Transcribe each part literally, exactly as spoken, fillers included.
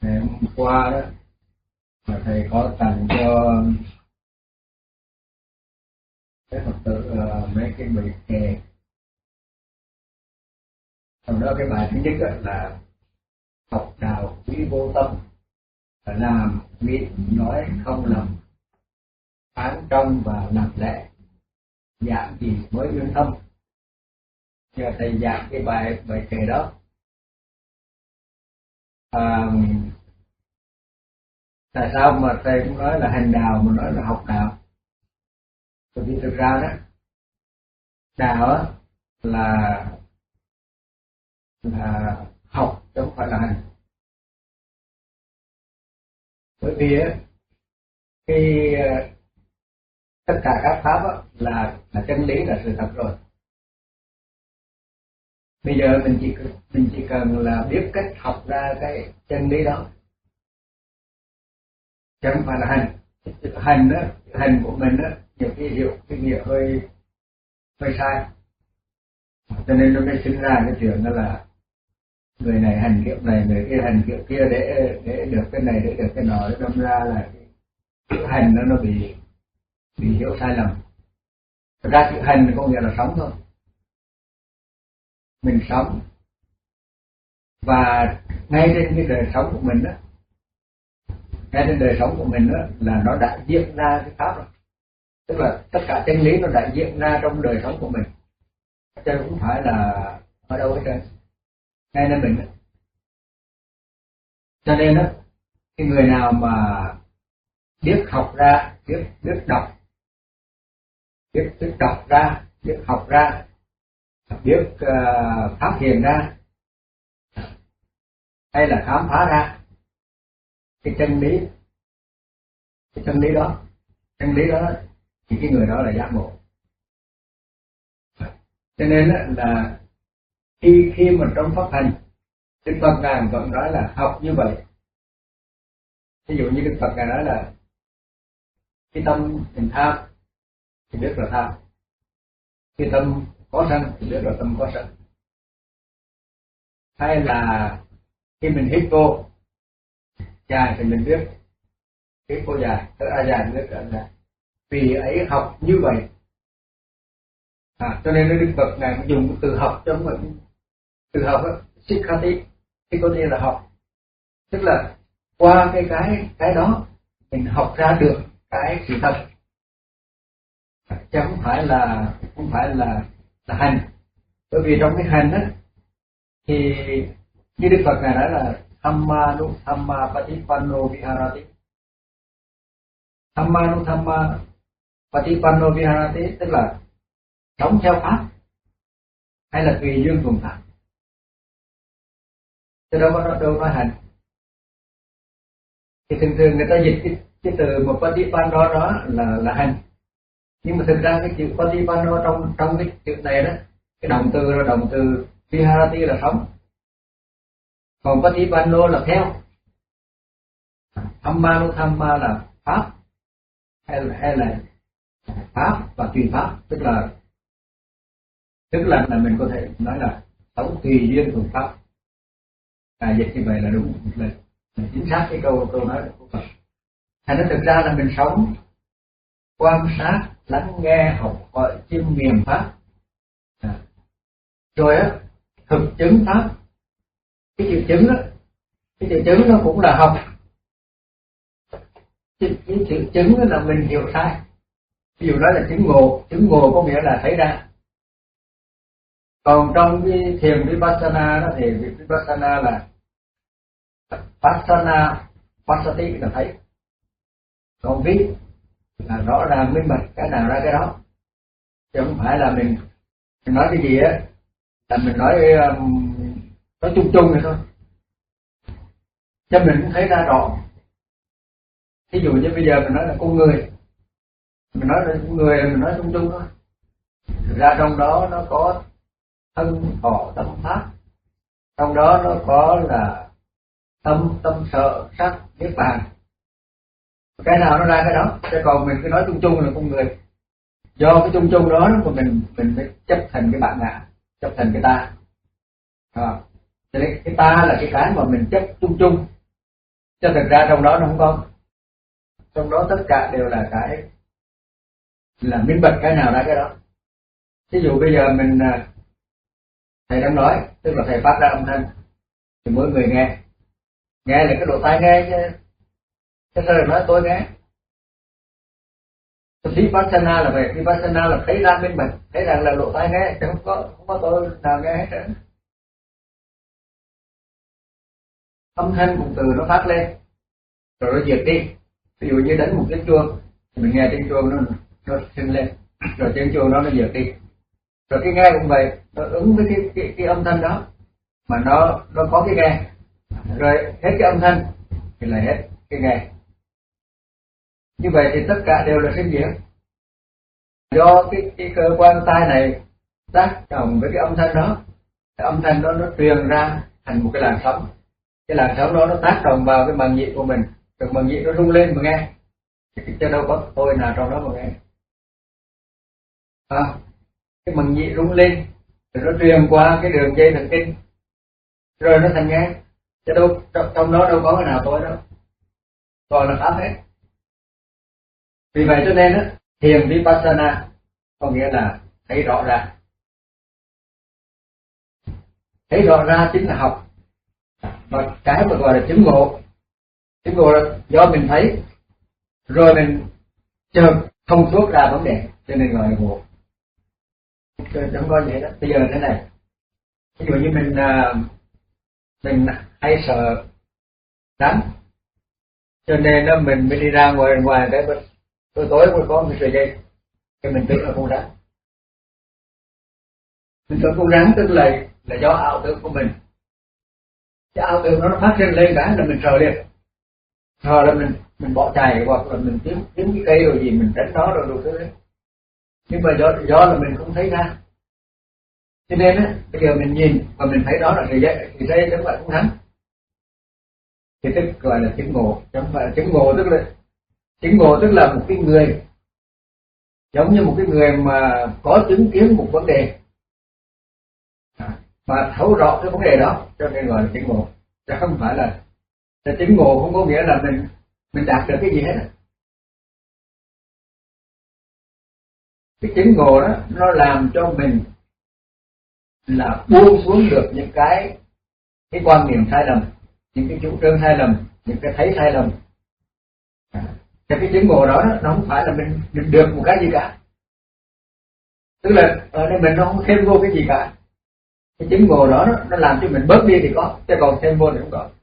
Ngày hôm qua đó mà thầy có tặng cho cái Phật tử uh, mấy cái bài kệ. Trong đó cái bài thứ nhất đó là học đạo quý vô tâm, là làm nghĩ nói không lầm, phán trong và làm lẽ, giảng gì mới uyên thâm. Giờ thầy giảng cái bài bài kệ đó. À, tại sao mà thầy cũng nói là hành đạo mà nói là học đạo? Bởi vì thực ra đó, đạo đó là là học chứ không phải là hành. Bởi vì cái tất cả các pháp đó là là chân lý, là sự thật rồi. Bây giờ mình chỉ mình chỉ cần là biết cách học ra cái chân lý đó, chứ không phải là hành. Hành đó, hành của mình đó, nhiều khi hiểu cái nghĩa hơi hơi sai, cho nên nó mới sinh ra cái chuyện đó là người này hành kiểu này, người kia hành kiểu kia để để được cái này, để được cái nọ, đâm ra là cái hành nó nó bị bị hiểu sai lầm. Thực ra chữ hành có nghĩa là sống thôi, mình sống, và ngay trên cái đời sống của mình đó, ngay trên đời sống của mình đó là nó đã diễn ra cái pháp rồi. Tức là tất cả chân lý nó đã diễn ra trong đời sống của mình, chứ không phải là ở đâu hết trơn, ngay nơi mình đó. Cho nên đó, cái người nào mà biết học ra, biết biết đọc, biết biết đọc ra, biết học ra, biết uh, phát hiện ra, hay là khám phá ra cái chân lý, cái chân lý đó, chân lý đó thì cái người đó là giác ngộ. Cho nên là khi khi mà trong pháp hành, Đức Phật ngài vẫn nói là học như vậy. Ví dụ như Đức Phật ngài nói là cái tâm mình tham thì biết là tham, cái tâm có sân thì biết là tâm có sân, hay là khi mình hít vô dài thì mình biết hít vô dài, tới a dài biết là dài. Vì ấy học như vậy, à, cho nên Đức Phật ngài dùng từ học cho mình. Từ học đó, sikhati, thì có nghĩa là học, tức là qua cái cái cái đó mình học ra được cái sự thật, chứ không phải là không phải là là hành. Bởi vì trong cái hành đó thì như Đức Phật ngài nói là Thamma nu Thamma Patipanno Viharati. Thamma nu Thamma Patipanno Viharati tức là sống theo pháp hay là tùy duyên thuận pháp, chứ đâu có đâu nói hành. Thì thường thường người ta dịch cái, cái từ một Patipanno đó là là hành, nhưng mà thực ra cái chữ Patipanno trong trong cái chữ này đó, cái động từ là động từ Viharati là sống, còn Patipanno là theo. Thamma nu Thamma là pháp, hay là hay là pháp và tùy pháp, tức là tức là là mình có thể nói là sống tùy duyên thuận pháp. À, dịch như vậy là đúng, là, là chính xác cái câu câu nói của Phật. Thành ra thực ra là mình sống quan sát, lắng nghe, học hỏi, chiêm nghiệm pháp, à, rồi á thực chứng pháp. Cái chữ chứng đó, cái chữ chứng nó cũng là học. Cái, cái chữ chứng là mình hiểu sai. Ví dụ nói là chứng ngộ, chứng ngộ có nghĩa là thấy ra. Còn trong cái thiền Vipassana đó thì Vipassana là Passana, Passati là thấy. Còn vi là rõ ràng minh bạch, cái nào ra cái đó. Chứ không phải là mình, mình nói cái gì á là mình nói um, nói chung chung vậy thôi, cho mình cũng thấy ra rõ. Ví dụ như bây giờ mình nói là con người, mình nói là con người, mình nói chung chung thôi. Thực ra trong đó nó có thân thọ tâm pháp, trong đó nó có là tâm tâm sợ sắc niết bàn, cái nào nó ra cái đó. Chứ còn mình cứ nói chung chung là con người, do cái chung chung đó mà mình mình phải chấp thành cái bản ngã, chấp thành cái ta. À, cho nên cái ta là cái cái mà mình chấp chung chung, Cho thực ra trong đó nó không có, trong đó tất cả đều là cái là minh bạch cái nào ra cái đó. Ví dụ bây giờ mình thầy đang nói, tức là thầy phát ra âm thanh thì mỗi người nghe, nghe là cái độ tai nghe chứ, cái sao nói tôi nghe. Vipassana là về Vipassana là thấy ra minh bạch, thấy rằng là độ tai nghe, chứ không có không có tôi nào nghe hết trơn. Âm thanh một từ nó phát lên rồi nó diệt đi. Ví dụ như đánh một tiếng chuông thì mình nghe tiếng chuông nó nó sinh lên, rồi tiếng chuông đó nó diệt đi. Rồi cái nghe cũng vậy, nó ứng với cái cái, cái âm thanh đó mà nó nó có cái nghe, rồi hết cái âm thanh thì là hết cái nghe. Như vậy thì tất cả đều là sinh diệt, do cái cái cơ quan tai này tác động với cái âm thanh đó, cái âm thanh đó nó truyền ra thành một cái làn sóng, cái làn sóng đó nó tác động vào cái màng nhĩ của mình, rồi màng nhĩ nó rung lên mà nghe, chứ đâu có tôi nào trong đó mà nghe. À, cái màng nhĩ rung lên rồi nó truyền qua cái đường dây thần kinh rồi nó thành nghe, chứ đâu trong đó đâu có cái nào tôi đâu, toàn là pháp hết. Vì vậy cho nên á, thiền Vipassana có nghĩa là thấy rõ ra, thấy rõ ra chính là học. Và cái mà gọi là chứng ngộ, chứng ngộ là do mình thấy rồi mình chợt thông suốt ra vấn đề, cho nên gọi là ngộ. Chẳng có gì đó. Bây giờ thế này, ví dụ như mình mình hay sợ rắn, cho nên đó mình mới đi ra ngoài ngoài cái tối tối mới có một sợi dây, cái mình tưởng là con rắn. Mình tưởng con rắn tức là là do ảo tưởng của mình. Cái ảo tưởng nó phát sinh lên cái là mình sợ liền, sợ là mình mình bỏ chạy hoặc là mình kiếm kiếm cái cây rồi gì mình tránh nó rồi đủ thứ đấy. Nhưng mà do do là mình không thấy ra, cho nên á bây giờ mình nhìn và mình thấy đó là sợi dây, thì dây chẳng phải con rắn, thì tức gọi là chứng ngộ. Chẳng phải chứng ngộ tức là chứng ngộ tức là một cái người giống như một cái người mà có chứng kiến một vấn đề mà thấu rõ cái vấn đề đó, cho nên gọi là chứng ngộ. Chứ không phải là, là chứng ngộ không có nghĩa là mình mình đạt được cái gì hết. Cái chứng ngộ đó nó làm cho mình là buông xuống được những cái cái quan niệm sai lầm, những cái chủ trương sai lầm, những cái thấy sai lầm. Thì cái chứng ngộ đó nó không phải là mình, mình được một cái gì cả, tức là ở đây mình nó không thêm vô cái gì cả. Cái chứng ngộ đó nó, nó làm cho mình bớt đi thì có, chứ còn thêm vô thì không có.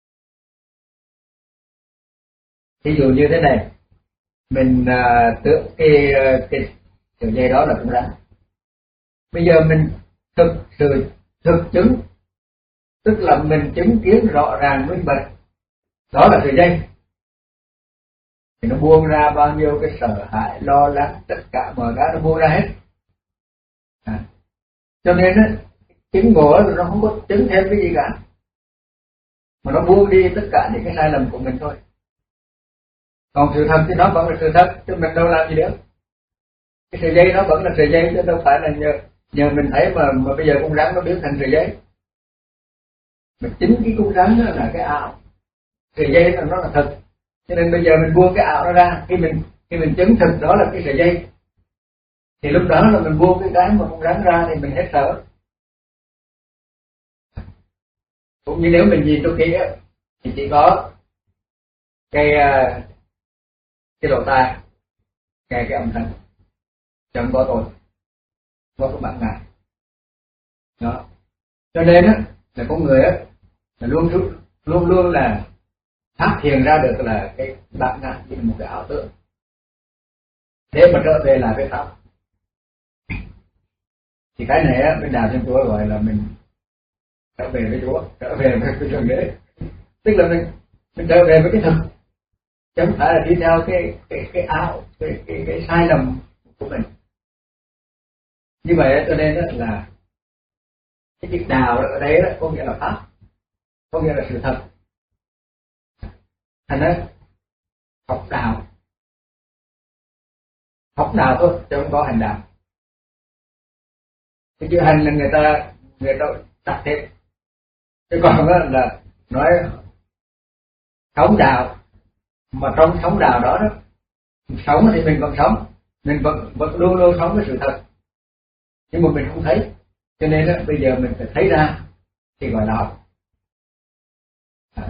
Ví dụ như thế này, mình uh, tưởng cái cái sợi dây đó là con rắn. Bây giờ mình thực sự thực chứng, tức là mình chứng kiến rõ ràng minh bạch đó là sợi dây, thì nó buông ra bao nhiêu cái sợ hãi, lo lắng, tất cả mọi cái nó buông ra hết. À, cho nên á, chứng ngộ nó không có chứng thêm cái gì cả, mà nó buông đi tất cả những cái sai lầm của mình thôi. Còn sự thật thì nó vẫn là sự thật, chứ mình đâu làm gì được. Cái sợi dây nó vẫn là sợi dây, chứ đâu phải là nhờ nhờ mình thấy mà mà bây giờ con rắn nó biến thành sợi dây. Mà chính cái con rắn đó là cái ảo, sợi dây là nó là thật. Cho nên bây giờ mình buông cái ảo nó ra, khi mình khi mình chứng thực đó là cái sợi dây, thì lúc đó là mình buông cái cái mà con rắn ra thì mình hết sợ. Cũng như nếu mình nhìn cho kỹ á, thì chỉ có cái cái lỗ tai nghe cái âm thanh, chẳng có tôi, có cái bản ngã đó. Cho nên á là con người á là luôn luôn luôn là phát hiện ra được là cái bản ngã như một cái ảo tưởng, để mà trở về lại với pháp. Thì cái này á bên Đạo Thiên Chúa gọi là mình trở về với Chúa, trở về với cái Thượng Đế, tức là mình mình trở về với cái thực, chứ không phải là đi theo cái cái cái ảo, cái cái, cái sai lầm của mình. Như vậy cho nên đó là cái chữ đạo ở đây đó có nghĩa là pháp, có nghĩa là sự thật. Thành ra học đạo, học đạo thôi chứ không có hành đạo. Cái chữ hành là người ta người ta đặt thêm, chứ còn đó là nói sống đạo, mà trong sống đạo đó đó, sống thì mình vẫn sống, mình vẫn vẫn luôn luôn sống với sự thật, nhưng mà mình không thấy, cho nên đó, bây giờ mình phải thấy ra thì gọi là học. À,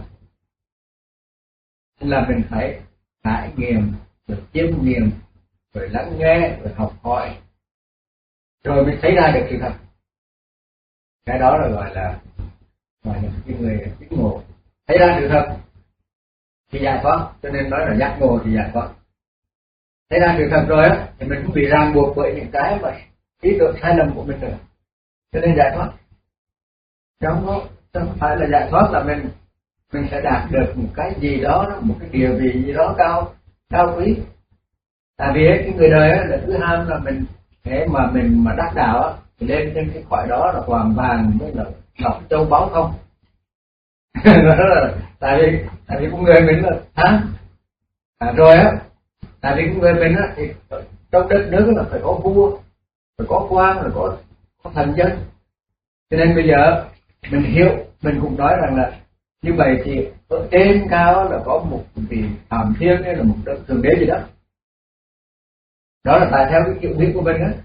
nên là mình phải trải nghiệm, rồi chiêm nghiệm, rồi lắng nghe, rồi học hỏi, rồi mới thấy ra được sự thật. Cái đó là gọi là gọi là cái người chứng ngộ, thấy ra sự thật thì giải thoát. Cho nên nói là giác ngộ thì giải thoát. Thấy ra sự thật rồi á thì mình cũng bị ràng buộc bởi những cái mà ý tưởng sai lầm của mình nữa, cho nên giải thoát. Chứ không có, không phải là giải thoát là mình mình sẽ đạt được một cái gì đó, một cái địa vị gì đó cao cao quý. Tại vì cái người đời á là thứ ham là mình, để mà mình mà đắc đạo á thì lên trên cái cõi đó là toàn vàng với là ngọc châu báu không. Đó là tại vì tại vì con người mình là hả à, rồi á, tại vì con người mình á thì trong đất nước là phải có vua, phải có quan, phải có, có thần dân. Cho nên bây giờ mình hiểu, mình cũng nói rằng là như vậy thì ở trên cao là có một vị Phạm Thiên hay là một đấng thượng đế gì đó. Đó là tại theo cái kiểu biết của mình á.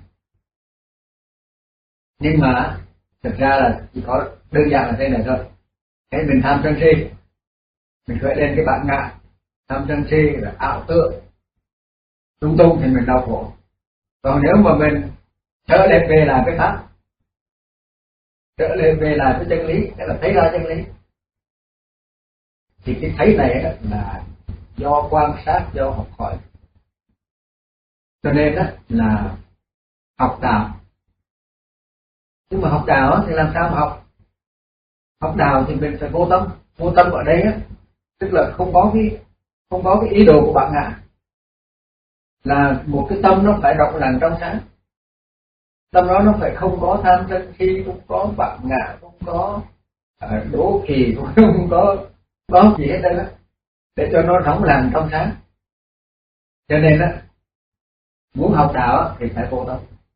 Nhưng mà thực ra là chỉ có đơn giản là thế này thôi. Cái mình tham sân si, mình khởi lên cái bản ngã tham sân si là ảo tưởng lung tung thì mình đau khổ. Còn nếu mà mình trở lên về lại cái pháp, trở lên về lại cái chân lý, tức là thấy ra chân lý, thì cái thấy này là do quan sát, do học hỏi. Cho nên đó là học đạo. Nhưng mà học đạo thì làm sao mà học? Học đạo thì mình phải vô tâm. Vô tâm ở đây á, tức là không có cái không có cái ý đồ của bạn ngã, là một cái tâm nó phải rộng lặng trong sáng. Tâm đó nó phải không có tham sân si, không có bạn ngã, không có uh, đố kỵ, không có có gì hết đó, để cho nó rộng lặng trong sáng. Cho nên á, muốn học đạo thì phải vô tâm.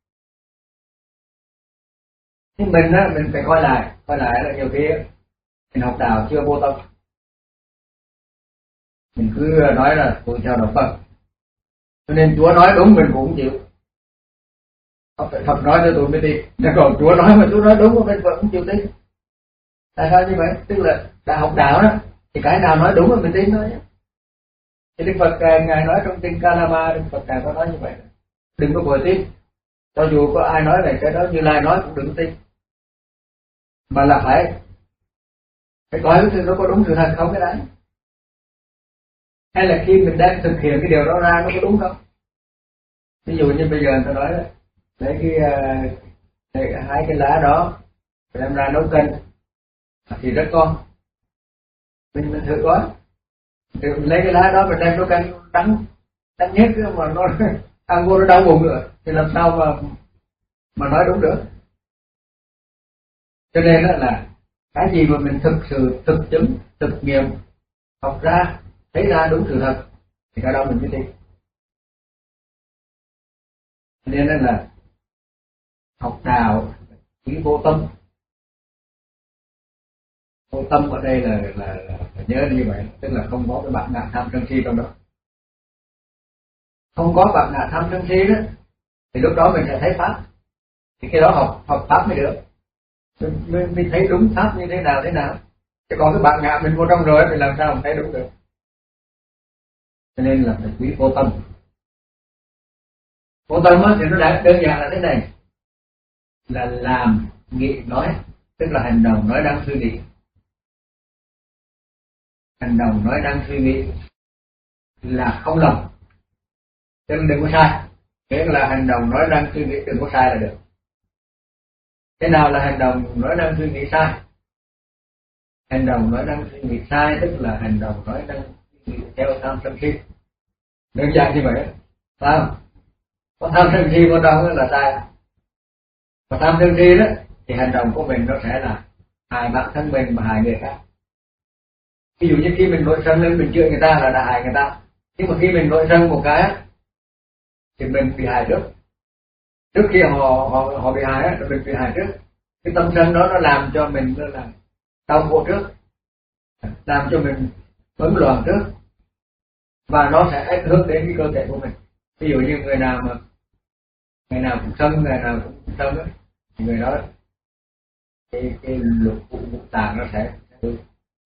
Nhưng mình á, mình phải coi lại, coi lại là nhiều khi mình học đạo chưa vô tâm. Mình cứ nói là tôi theo đạo Phật, cho nên Chúa nói đúng mình cũng chịu. Phật nói cho tôi mới tin, nhưng còn Chúa nói mà Chúa nói đúng mà mình vẫn không chịu tin. Tại sao như vậy? Tức là đã học đạo đó thì cái nào nói đúng là mình tin thôi. Thì Đức Phật ngài nói trong kinh Kalama, Đức Phật ngài có nói như vậy, đừng có vội tin. Cho dù có ai nói này cái đó, Như Lai nói cũng đừng tin, mà là phải phải coi cái nó có đúng sự thật không cái đấy, hay là khi mình đang thực hiện cái điều đó ra nó có đúng không. Ví dụ như bây giờ tôi nói là lấy cái, cái hai cái lá đó đem ra nấu canh thì rất ngon, mình mình thử coi, thì mình lấy cái lá đó mình đem nấu canh đắng đắng nhất mà nó ăn vô nó đau bụng nữa thì làm sao mà mà nói đúng được. Cho nên là cái gì mà mình thực sự thực chứng, thực nghiệm, học ra, thấy ra đúng sự thật thì cái đó mình mới tin. Nên là học đạo chỉ vô tâm. Vô tâm ở đây là, là, là, là nhớ như vậy, tức là không có cái bản ngã tham sân si trong đó. Không có bản ngã tham sân si đó thì lúc đó mình sẽ thấy pháp. Thì cái đó học học pháp mới được. Mình, mình thấy đúng pháp như thế nào thế nào. Chứ còn cái bản ngã mình vô trong rồi thì làm sao mình thấy đúng được. Cho nên là phải quý vô tâm. Vô tâm thì nó đã đơn giản là thế này, là làm, nghĩ, nói, tức là hành động, nói, đang suy nghĩ. Hành động, nói, đang suy nghĩ là không lầm, cho nên đừng có sai. Nghĩa là hành động, nói, đang suy nghĩ đừng có sai là được. Thế nào là hành động, nói, đang suy nghĩ sai? Hành động, nói, đang suy nghĩ sai tức là hành động, nói, đang suy nghĩ theo tham sân si. Đơn giản như vậy, sao? Có tham sân si vào trong là sai. Và tham sân si đó thì hành động của mình nó sẽ là hại bản thân mình và hại người khác. Ví dụ như khi mình nổi sân lên mình chửi người ta là đã hại người ta, nhưng mà khi mình nổi sân một cái thì mình bị hại trước. Trước khi họ họ họ bị hại thì mình bị hại trước. Cái tâm sân đó nó làm cho mình nó là đau khổ trước, làm cho mình bấn loạn trước, và nó sẽ ảnh hưởng đến cái cơ thể của mình. Ví dụ như người nào mà ngày nào cũng sân, ngày nào cũng sân ấy, thì người đó cái cái lục phủ ngũ tạng nó sẽ hư.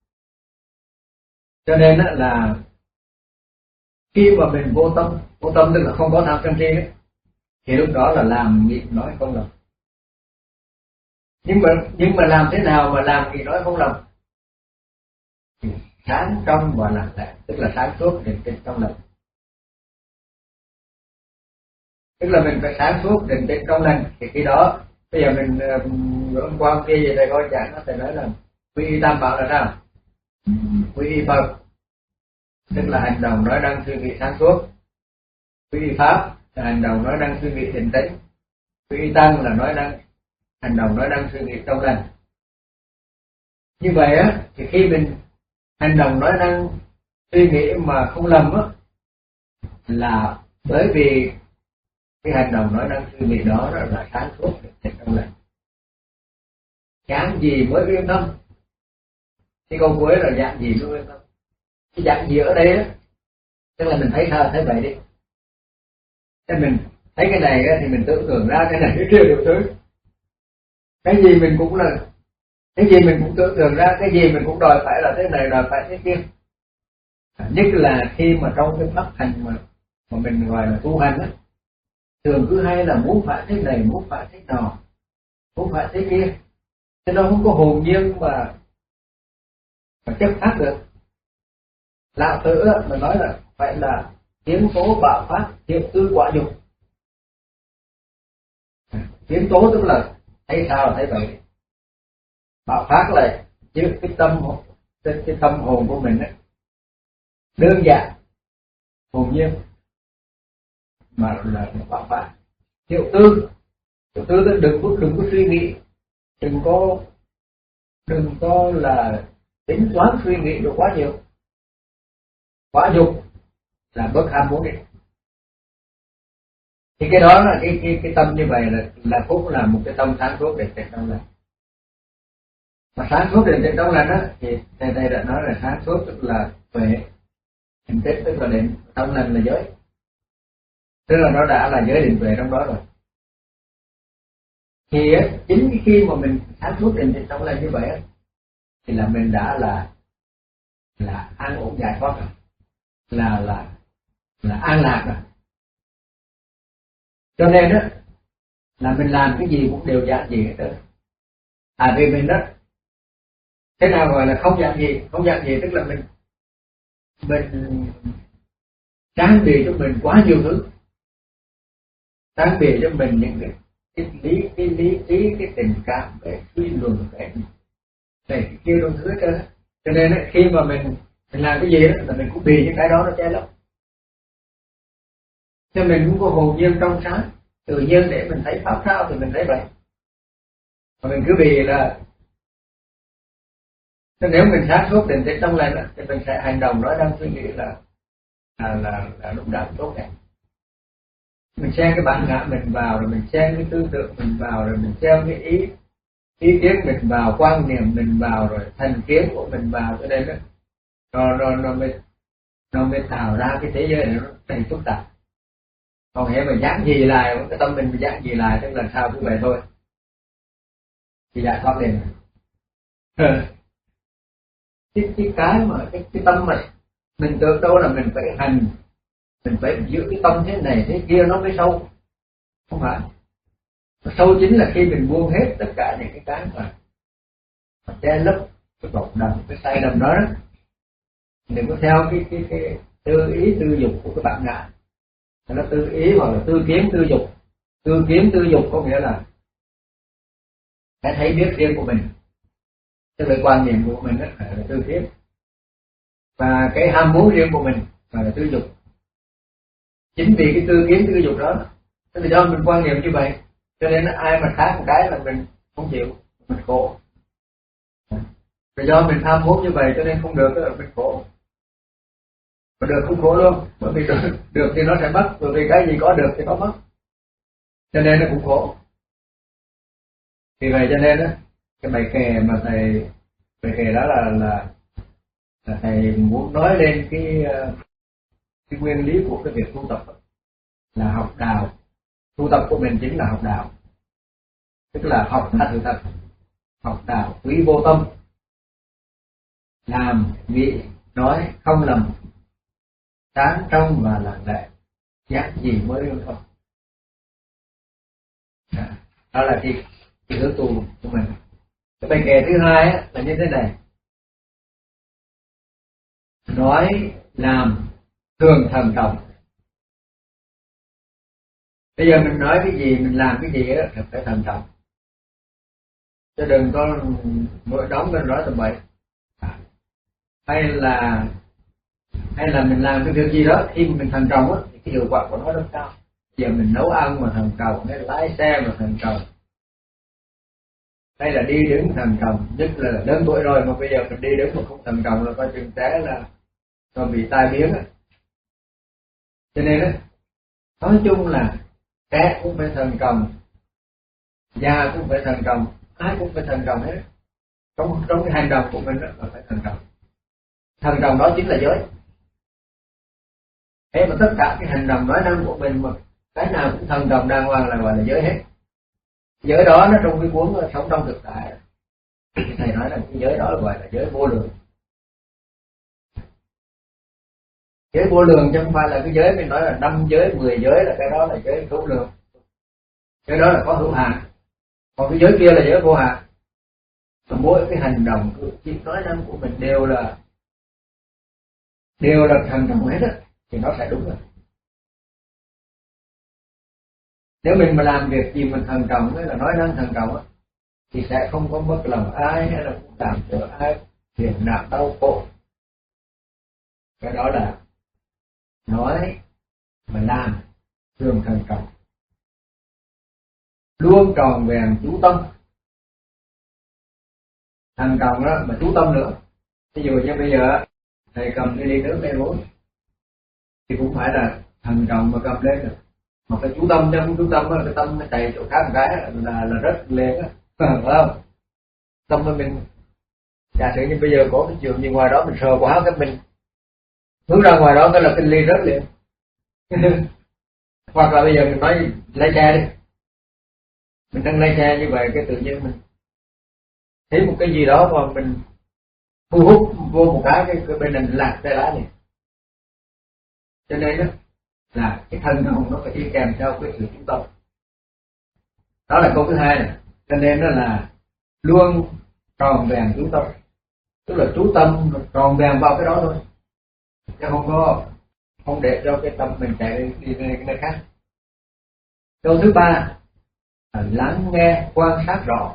Cho nên là khi mà mình vô tâm, vô tâm tức là không có tham sân si ấy, thì lúc đó là làm gì nói không lòng. Nhưng mà nhưng mà làm thế nào mà làm gì nói không lòng? Thì sáng trong và lặng lẽ, tức là sáng suốt định tĩnh trong lành. Tức là mình phải sáng suốt định tĩnh trong lành. Thì khi đó bây giờ mình hôm qua kia về thầy coi giảng nó thầy nói là quy y tam bảo là sao? Quy y Phật tức là hành động nói năng suy nghĩ sáng suốt. Quy y Pháp là hành động nói năng suy nghĩ định tĩnh. Quy y Tăng là nói năng hành động nói năng suy nghĩ trong lành. Như vậy á, thì khi mình hành động nói năng suy nghĩ mà không lầm á, là bởi vì cái hành động nói năng suy nghĩ đó là sáng suốt trong lành. Dạng gì mới yên tâm? Cái câu cuối là dạng gì mới yên tâm? Cái dạng gì ở đây á, tức là mình thấy sao thấy vậy đi. Thế mình thấy cái này á, thì mình tưởng tượng ra cái này cái kia đều thứ. Cái gì mình cũng là cái gì mình cũng tưởng tượng ra, cái gì mình cũng đòi phải là thế này, đòi phải thế kia. Nhất là khi mà trong cái pháp hành mà mà mình gọi là tu hành á, thường cứ hay là muốn phải thế này, muốn phải thế nọ, muốn phải thế kia, thế nó không có hồn nhiên mà mà chấp áp được. Lão Tử mà nói là phải là tiến tố bạo phát, thiện tư quả dục. Tiến tố tức là thấy sao thấy vậy. Bạo phát là chứ cái tâm cái, cái tâm hồn của mình ấy, đơn giản hồn nhiên mà là bạo phát. Hiệu tư, hiệu tư tức đừng có đừng có suy nghĩ, đừng có đừng có là tính toán suy nghĩ được quá nhiều. Quả dục là bất ham muốn đi. Thì cái đó là cái cái cái tâm như vậy là là cũng là một cái tâm sáng suốt định tĩnh trong lành. Mà sáng suốt định tĩnh trong lành á, thì thầy đây đã nói là sáng suốt tức là tuệ, định tĩnh tức là định trong lành là giới, tức là nó đã là giới định tuệ trong đó rồi. Thì á, chính khi mà mình sáng suốt định tĩnh trong lành như vậy á, thì là mình đã là là an ổn giải thoát rồi, là là là an lạc rồi. Cho nên á là mình làm cái gì cũng đều giản dị hết trơn. À vì mình đó, thế nào gọi là không giản dị? Không giản dị tức là mình mình trang bị cho mình quá nhiều thứ, trang bị cho mình những cái cái lý cái lý trí, cái tình cảm, cái suy luận, cái này cái kia đồ thứ hết trơn. Cho nên á, khi mà mình mình làm cái gì đó là mình cũng bị những cái đó nó che lấp, cho mình cũng có hồn nhiên trong sáng tự nhiên để mình thấy pháp sao thì mình thấy vậy. Mà mình cứ bị là nếu mình sáng suốt định tĩnh trong lành đó, thì mình sẽ hành động nói năng suy nghĩ là là là, là lúc nào tốt đẹp. Mình xem cái bản ngã mình vào, rồi mình xem cái tư tưởng mình vào, rồi mình xem cái ý ý kiến mình vào, quan niệm mình vào, rồi thành kiến của mình vào, cho nên đó nó nó nó mới nó mới tạo ra cái thế giới này nó đầy phức tạp. Còn hễ mà dán gì lại, cái tâm mình dán gì lại, tức là sao cũng vậy thôi, thì giải thoát liền. cái cái cái mà cái cái tâm mình mình tưởng đâu là mình phải hành, mình phải giữ cái tâm thế này thế kia nó mới sâu, không phải. Sâu chính là khi mình buông hết tất cả những cái cái mà, mà che lấp cái vọng động, cái sai lầm đó, đó. Đừng có theo cái cái cái tư ý tư dục của cái bản ngã. Nó tư ý hoặc là tư kiến tư dục. Tư kiến tư dục có nghĩa là cái thấy biết riêng của mình, tức là quan niệm của mình đó là tư kiến, và cái ham muốn riêng của mình là tư dục. Chính vì cái tư kiến tư dục đó, tức là do mình quan niệm như vậy, cho nên ai mà khác một cái là mình không chịu, mình khổ. Và do mình tham muốn như vậy cho nên không được là mình khổ. Mà được không khổ luôn, bởi vì được, được thì nó sẽ mất, bởi vì cái gì có được thì có mất, cho nên nó cũng khổ. Vì vậy cho nên đó, cái bài kệ mà thầy bài kệ đó là là thầy muốn nói lên cái cái nguyên lý của cái việc tu tập là học đạo. Tu tập của mình chính là học đạo, tức là học ra sự thật, học đạo quý vô tâm, làm nghĩ nói không lầm, sáng trong và lặng lẽ, giác gì mới luôn không. Đó là cái cái hướng tu của mình. Cái bài kệ thứ hai á, là như thế này: nói làm thường thận trọng. Bây giờ mình nói cái gì, mình làm cái gì á, phải thận trọng, chứ đừng có nội đóng lên nói tầm bậy. Hay là hay là mình làm cái việc gì đó khi mình thận trọng á, thì cái hiệu quả của nó rất cao. Giờ mình nấu ăn mà thận trọng, hay lái xe mà thận trọng, hay là đi đứng thận trọng, nhất là lớn tuổi rồi mà bây giờ mình đi đứng mà không thận trọng là coi chừng té là nó bị tai biến á. Cho nên á, nói chung là trẻ cũng phải thận trọng, già cũng phải thận trọng, ai cũng phải thận trọng hết. Trong trong cái hành động của mình đó là phải thận trọng. Thận trọng đó chính là giới. Thế mà tất cả cái hành động nói năng của mình mà cái nào cũng thận trọng đàng hoàng là gọi là giới hết. Giới đó nó trong cái cuốn Sống Trong Thực Tại, thầy nói là cái giới đó là gọi là giới vô lượng. Giới vô lượng chứ không phải là cái giới mình nói là năm giới, mười giới là cái đó là giới hữu lượng. Cái đó là có hữu hạn. Còn cái giới kia là giới vô hạn. Mỗi cái hành động, cử chỉ nói năng của mình đều là đều là thận trọng hết á, thì nó sẽ đúng rồi. Nếu mình mà làm việc gì mình thận trọng hay là nói năng thận trọng á, thì sẽ không có mất lòng ai hay là cũng làm cho ai phiền não đau khổ. Cái đó là nói và làm thường thận trọng, luôn tròn vẹn chú tâm. Thận trọng đó mà chú tâm nữa. Ví dụ như bây giờ thầy cầm cái ly nước đây uống thì cũng phải là thận trọng mà cầm lên được, mà phải chú tâm, chứ không chú tâm cái tâm nó chạy chỗ khác một cái là là rất lên á, phải không? Tâm của mình, giả sử như bây giờ có cái trường như ngoài đó mình sờ quá cái mình hướng ra ngoài đó cái là cái ly rớt liền. Hoặc là bây giờ mình nói lái xe đi, mình đang lái xe như vậy cái tự nhiên mình thấy một cái gì đó mà mình thu hút vô một cái cái, cái bên này lạc tay lái này. Cho nên đó là cái thân trọng nó phải đi kèm theo cái sự chú tâm. Đó là câu thứ hai này. Cho nên đó là luôn tròn vẹn chú tâm, tức là chú tâm tròn vẹn vào cái đó thôi, chứ không có không để cho cái tâm mình chạy đi, đi cái nơi khác. Câu thứ ba là lắng nghe quan sát rõ.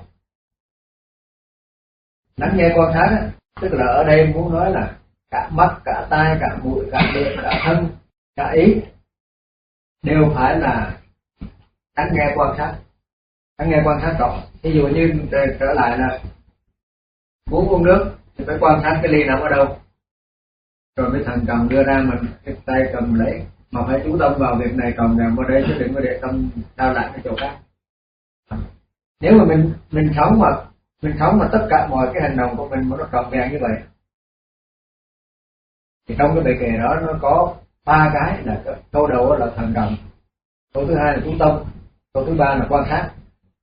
Lắng nghe quan sát đó, tức là ở đây muốn nói là cả mắt, cả tai, cả mũi, cả miệng, cả thân, cả ý đều phải là lắng nghe quan sát, lắng nghe quan sát rõ. Ví dụ như trở lại là muốn uống nước thì phải quan sát cái ly nằm ở đâu, rồi mới thận trọng đưa ra mình cái tay cầm lấy, mà phải chú tâm vào việc này cầm nằm ở đây chứ đừng có để tâm đau lại cái chỗ khác. Nếu mà mình mình sống mà mình sống mà tất cả mọi cái hành động của mình mà nó trọn vẹn như vậy, thì trong cái bài kệ đó nó có ba cái là câu đầu là thận trọng, câu thứ hai là chú tâm, câu thứ ba là quan sát.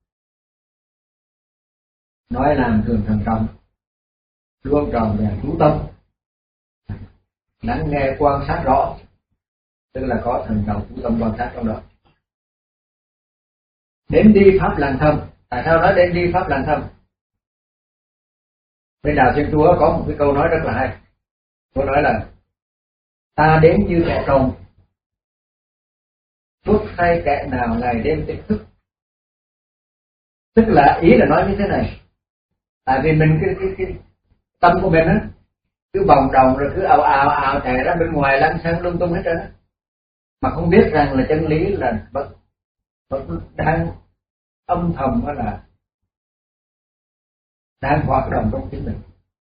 Nói làm thường thận trọng, luôn tròn vẹn chú tâm, lắng nghe quan sát rõ, tức là có thận trọng chú tâm quan sát trong đó. Đến đi pháp lặng thầm. Tại sao nói đến đi pháp lặng thầm? Bên Đạo Thiên Chúa có một cái câu nói rất là hay. Câu nói là ta đến như kẻ trồng, phút hay kẻ nào ngày đêm tỉnh thức. Tức là ý là nói như thế này. Tại vì mình cái cái cái tâm của mình á cứ vòng đồng rồi cứ ào ào ào chạy ra bên ngoài lăn xăng lung tung hết trơn á, mà không biết rằng là chân lý là vẫn vẫn đang âm thầm đó là đang hoạt động trong chính mình.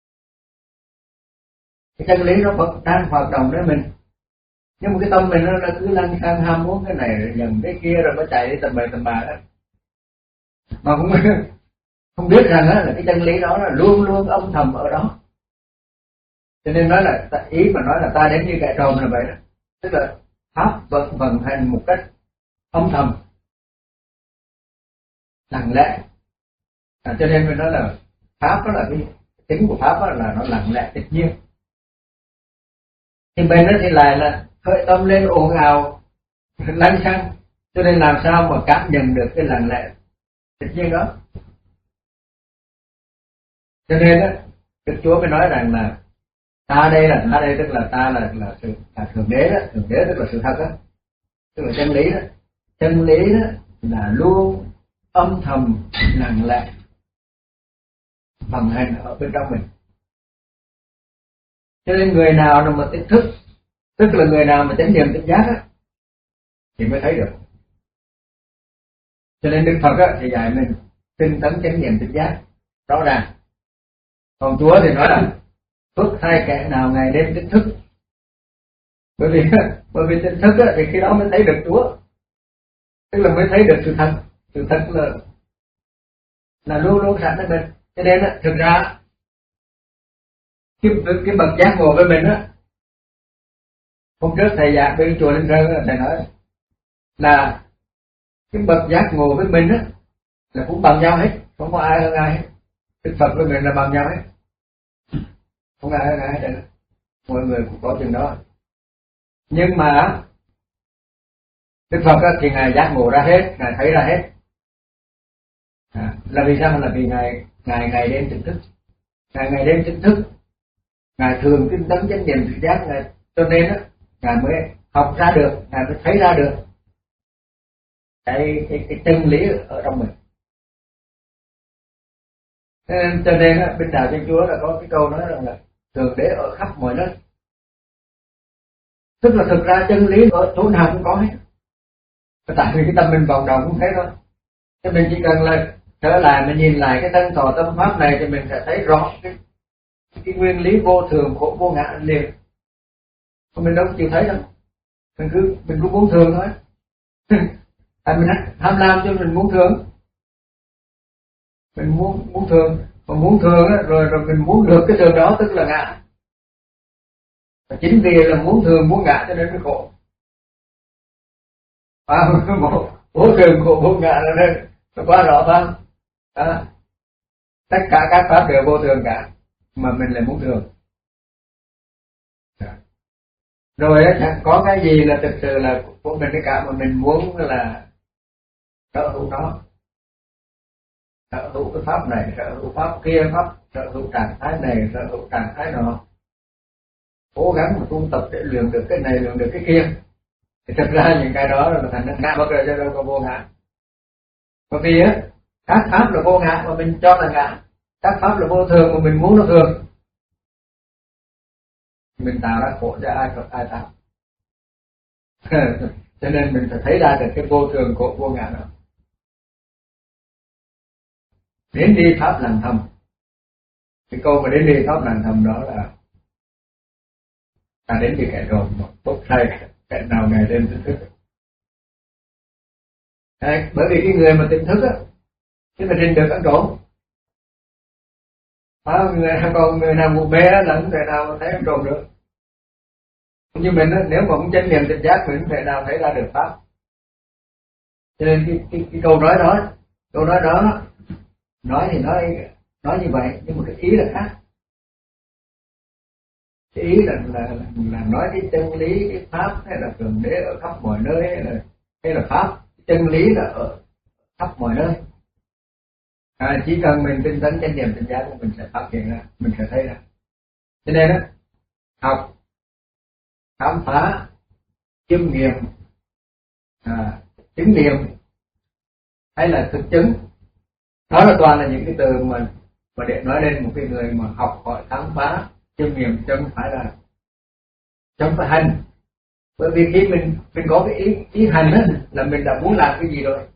Cái chân lý nó vẫn đang hoạt động với mình, nhưng mà cái tâm mình nó là cứ lăn xăng ham muốn cái này rồi nhận cái kia rồi nó chạy đi tầm bậy tầm bạ đó, mà không không biết rằng á là cái chân lý đó là luôn luôn âm thầm ở đó. Cho nên nói là ý mà nói là ta đến như kẻ trộm là vậy đó, tức là pháp vận vận hành một cách âm thầm, lặng lẽ. À, cho nên mình nói là pháp đó là cái tính của pháp đó là nó lặng lẽ tự nhiên. Thì bên đó thì lại là khởi tâm lên ồn ào lăng xăng, cho nên làm sao mà cảm nhận được cái lặng lẽ tự nhiên đó. Cho nên đó Đức Chúa mới nói rằng là ta đây là ta đây tức là ta là là sự là thượng đế đó, thượng đế tức là sự thật đó, tức là chân lý đó. Chân lý đó là luôn âm thầm lặng lẽ vận hành ở bên trong mình. Cho nên người nào mà tỉnh thức, tức là người nào mà chánh niệm tỉnh giác á, thì mới thấy được. Cho nên Đức Phật á, thì dạy mình tinh tấn chánh niệm tỉnh giác rõ ràng. Còn Chúa thì nói là phước thay kẻ nào ngày đêm tỉnh thức. Bởi vì bởi vì tỉnh thức á, thì khi đó mới thấy được Chúa, tức là mới thấy được sự thật. Sự thật là là luôn luôn sẵn với mình. Cho nên á, thực ra cái cái bậc giác ngộ với mình á, hôm trước thầy giảng bên chùa Linh Sơn thầy nói là cái bậc giác ngộ với mình á là cũng bằng nhau hết, không có ai hơn ai hết. Đức Phật với mình là bằng nhau hết, không ai hơn ai hết. Mọi người cũng có chừng đó. Nhưng mà Đức Phật á, thì ngài giác ngộ ra hết, ngài thấy ra hết. À, là vì sao? Là vì ngài ngài ngày đêm tỉnh thức, ngài ngày đêm tỉnh thức, ngài thường tinh tấn chánh niệm tự giác, ngài cho nên á ngài mới học ra được, ngài mới thấy ra được cái cái cái chân lý ở trong mình. Nên, cho nên á bên đạo Thiên Chúa là có cái câu nói rằng là thượng đế ở khắp mọi nơi, tức là thực ra chân lý ở chỗ nào cũng có hết. Tại vì cái tâm mình vòng đầu cũng thấy thôi. Cho mình chỉ cần là trở lại mình nhìn lại cái thân thọ tâm pháp này thì mình sẽ thấy rõ cái cái nguyên lý vô thường khổ vô ngã liền. Còn mình đâu chịu thấy đâu, mình cứ mình cứ muốn thường thôi. Tại mình tham lam cho mình muốn thường, mình muốn muốn thường, còn muốn thường á, rồi rồi mình muốn được cái thường đó tức là ngã. Và chính vì là muốn thường muốn ngã cho nên mới khổ. À, vô thường khổ vô ngã là nên nó quá rõ phải. À, tất cả các pháp đều vô thường cả, mà mình lại muốn thường. Rồi á, có cái gì là thực sự là của mình cả mà mình muốn là sở hữu nó, sở hữu cái pháp này, sở hữu pháp kia, pháp sở hữu trạng thái này, sở hữu trạng thái nọ, cố gắng mà tu tập để luyện được cái này, luyện được cái kia. Thì thật ra những cái đó là thành nó ngã, bất cứ đâu có vô ngã. Bởi vì á các pháp là vô ngã mà mình cho là ngã, các pháp là vô thường mà mình muốn nó thường, mình tạo ra khổ cho ai ai tạo. Cho nên mình phải thấy ra được cái vô thường khổ vô ngã đó. Đến đi pháp lặng thầm. Cái câu mà đến đi pháp lặng thầm đó là ta đến đi kẻ trộm mà bốc thay kẻ nào ngày đêm tỉnh thức. Đấy, bởi vì cái người mà tỉnh thức á thì mình định được ăn trộm. À, người, còn người nào ngủ mê là không thể nào thấy ăn trộm được. Như mình á, nếu mà không chánh niệm tỉnh giác mình không thể nào thấy ra được pháp. Cho nên cái, cái, cái câu nói đó, câu nói đó nói thì nói nói như vậy, nhưng mà cái ý là khác. Cái ý là là, là, là nói cái chân lý, cái pháp hay là thượng đế ở khắp mọi nơi, hay là hay là pháp chân lý là ở khắp mọi nơi. À, chỉ cần mình tinh tấn chánh niệm tỉnh giác của mình sẽ phát hiện ra, mình sẽ thấy ra. Cho nên đó, học, khám phá, chiêm nghiệm, à, chứng nghiệm hay là thực chứng, đó là toàn là những cái từ mà mà để nói lên một cái người mà học hỏi khám phá chiêm nghiệm, chứ không phải là chứ không phải hành. Bởi vì khi mình mình có cái ý ý hành á là mình đã muốn làm cái gì rồi.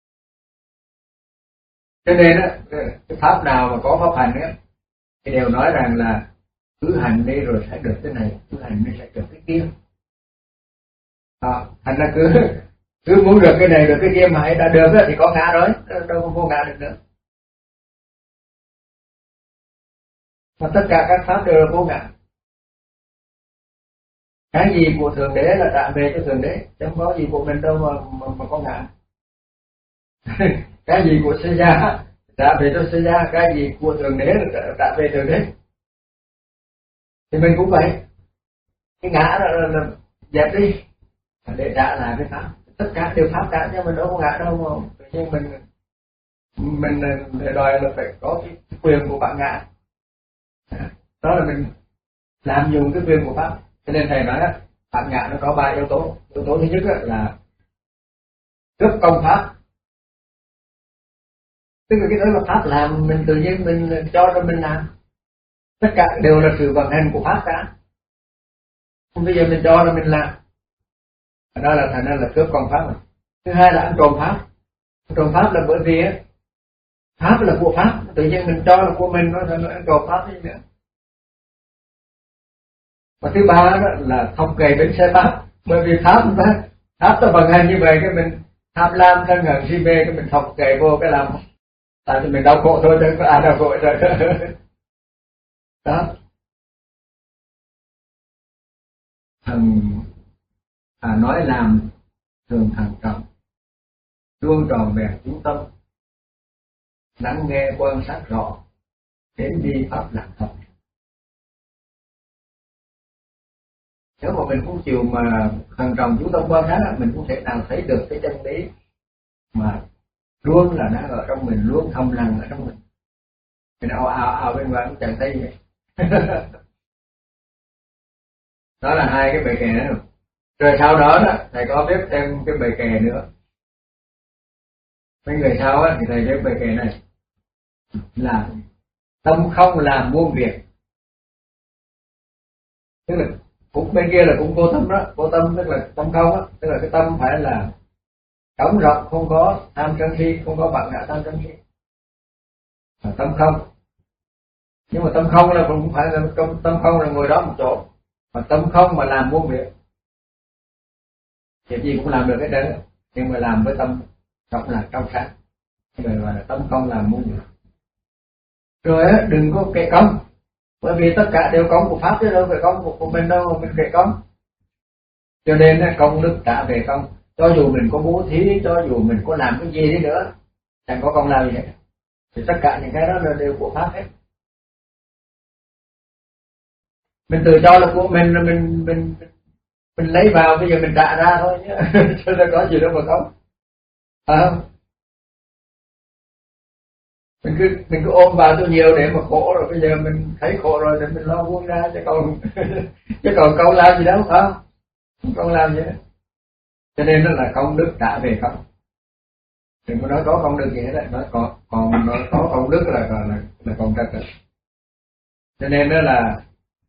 Cho nên á cái pháp nào mà có pháp hành á thì đều nói rằng là cứ hành đi rồi sẽ được cái này, cứ hành đi sẽ được cái kia. À, thành ra cứ cứ muốn được cái này được cái kia mà hãy đã được á thì có ngã rồi, đâu có vô ngã được nữa. Mà tất cả các pháp đều là vô ngã. Cái gì của thượng đế là trả về cho thượng đế, chứ không có gì của mình đâu mà mà, mà có ngã. Cái gì của sư gia trả về cho sư gia, cái gì của thượng đế là trả, trả về thượng đế. Thì mình cũng vậy, cái ngã là, là, là dẹp đi để trả lại cái pháp, tất cả đều pháp cả, nhưng mình đâu có ngã đâu mà tự nhiên mình mình đòi là phải có cái quyền của bạn ngã. Đó là mình làm dùng cái quyền của pháp. Cho nên thầy nói á, bạn ngã nó có ba yếu tố. Yếu tố thứ nhất là cướp công pháp, tức là cái đó là pháp làm, mình tự nhiên mình cho cho mình làm, tất cả đều là sự vận hành của pháp cả. Bây giờ mình cho là mình làm, đó là thành ra là cướp công pháp. Thứ hai là ăn trộm pháp. Ăn trộm pháp là bởi vì pháp là của pháp, tự nhiên mình cho là của mình, nó thành là ăn trộm pháp gì nữa. Và thứ ba đó là không kề bến xe pháp, bởi vì pháp pháp pháp nó vận hành như vậy, cái mình tham lam thân ngần si mê, cái mình thọc kề vô cái làm, tại vì mình đau khổ thôi chứ có ai đau khổ rồi. Đó. Thần à, nói làm thường thận trọng, luôn tròn vẹn chú tâm, lắng nghe quan sát rõ, đến đi pháp lạc thật. Nếu mà mình không chịu mà thận trọng chú tâm quan sát, mình không thể nào thấy được cái chân lý mà luôn là đang ở trong mình, luôn thầm lặng ở trong mình. Mình ào ào ào bên ngoài cũng chẳng thấy vậy. Đó là hai cái bề kè đó. Rồi sau đó đó thầy có biết thêm cái bề kè nữa. Mấy người sau á thì thầy biết bề kè này là tâm không làm muôn việc. Tức là cũng bên kia là cũng vô tâm đó, vô tâm tức là tâm không á, tức là cái tâm phải là trống rộng, không có tham sân si, không có bạn ngã tham sân si. Là tâm không. Nhưng mà tâm không là cũng phải là tâm không là ngồi đó một chỗ, mà tâm không mà làm muôn việc. Việc gì cũng làm được hết trơn, nhưng mà làm với tâm rộng là trong sáng. Rồi gọi là tâm không làm muôn việc. Rồi á, đừng có kệ công, bởi vì tất cả đều công của pháp chứ đâu phải công của, của mình đâu mà mình kệ công. Cho nên á, công đức trả về công. Cho dù mình có bố thí, cho dù mình có làm cái gì đi nữa, chẳng có công lao gì hết. Thì tất cả những cái đó là đều của pháp hết. Mình tự cho là của mình, là mình mình mình lấy vào, bây giờ mình trả ra thôi nhé. Chứ đâu có gì đâu mà không. À, mình cứ mình cứ ôm vào cho nhiều để mà khổ, rồi bây giờ mình thấy khổ rồi thì mình lo buông ra, chứ còn chứ còn công lao gì đâu, không không công lao gì hết. Cho nên nó là công đức trả về công. Đừng có nói có công đức gì hết đấy, nói còn còn nói có công đức là là là, là còn trật rồi. Cho nên đó là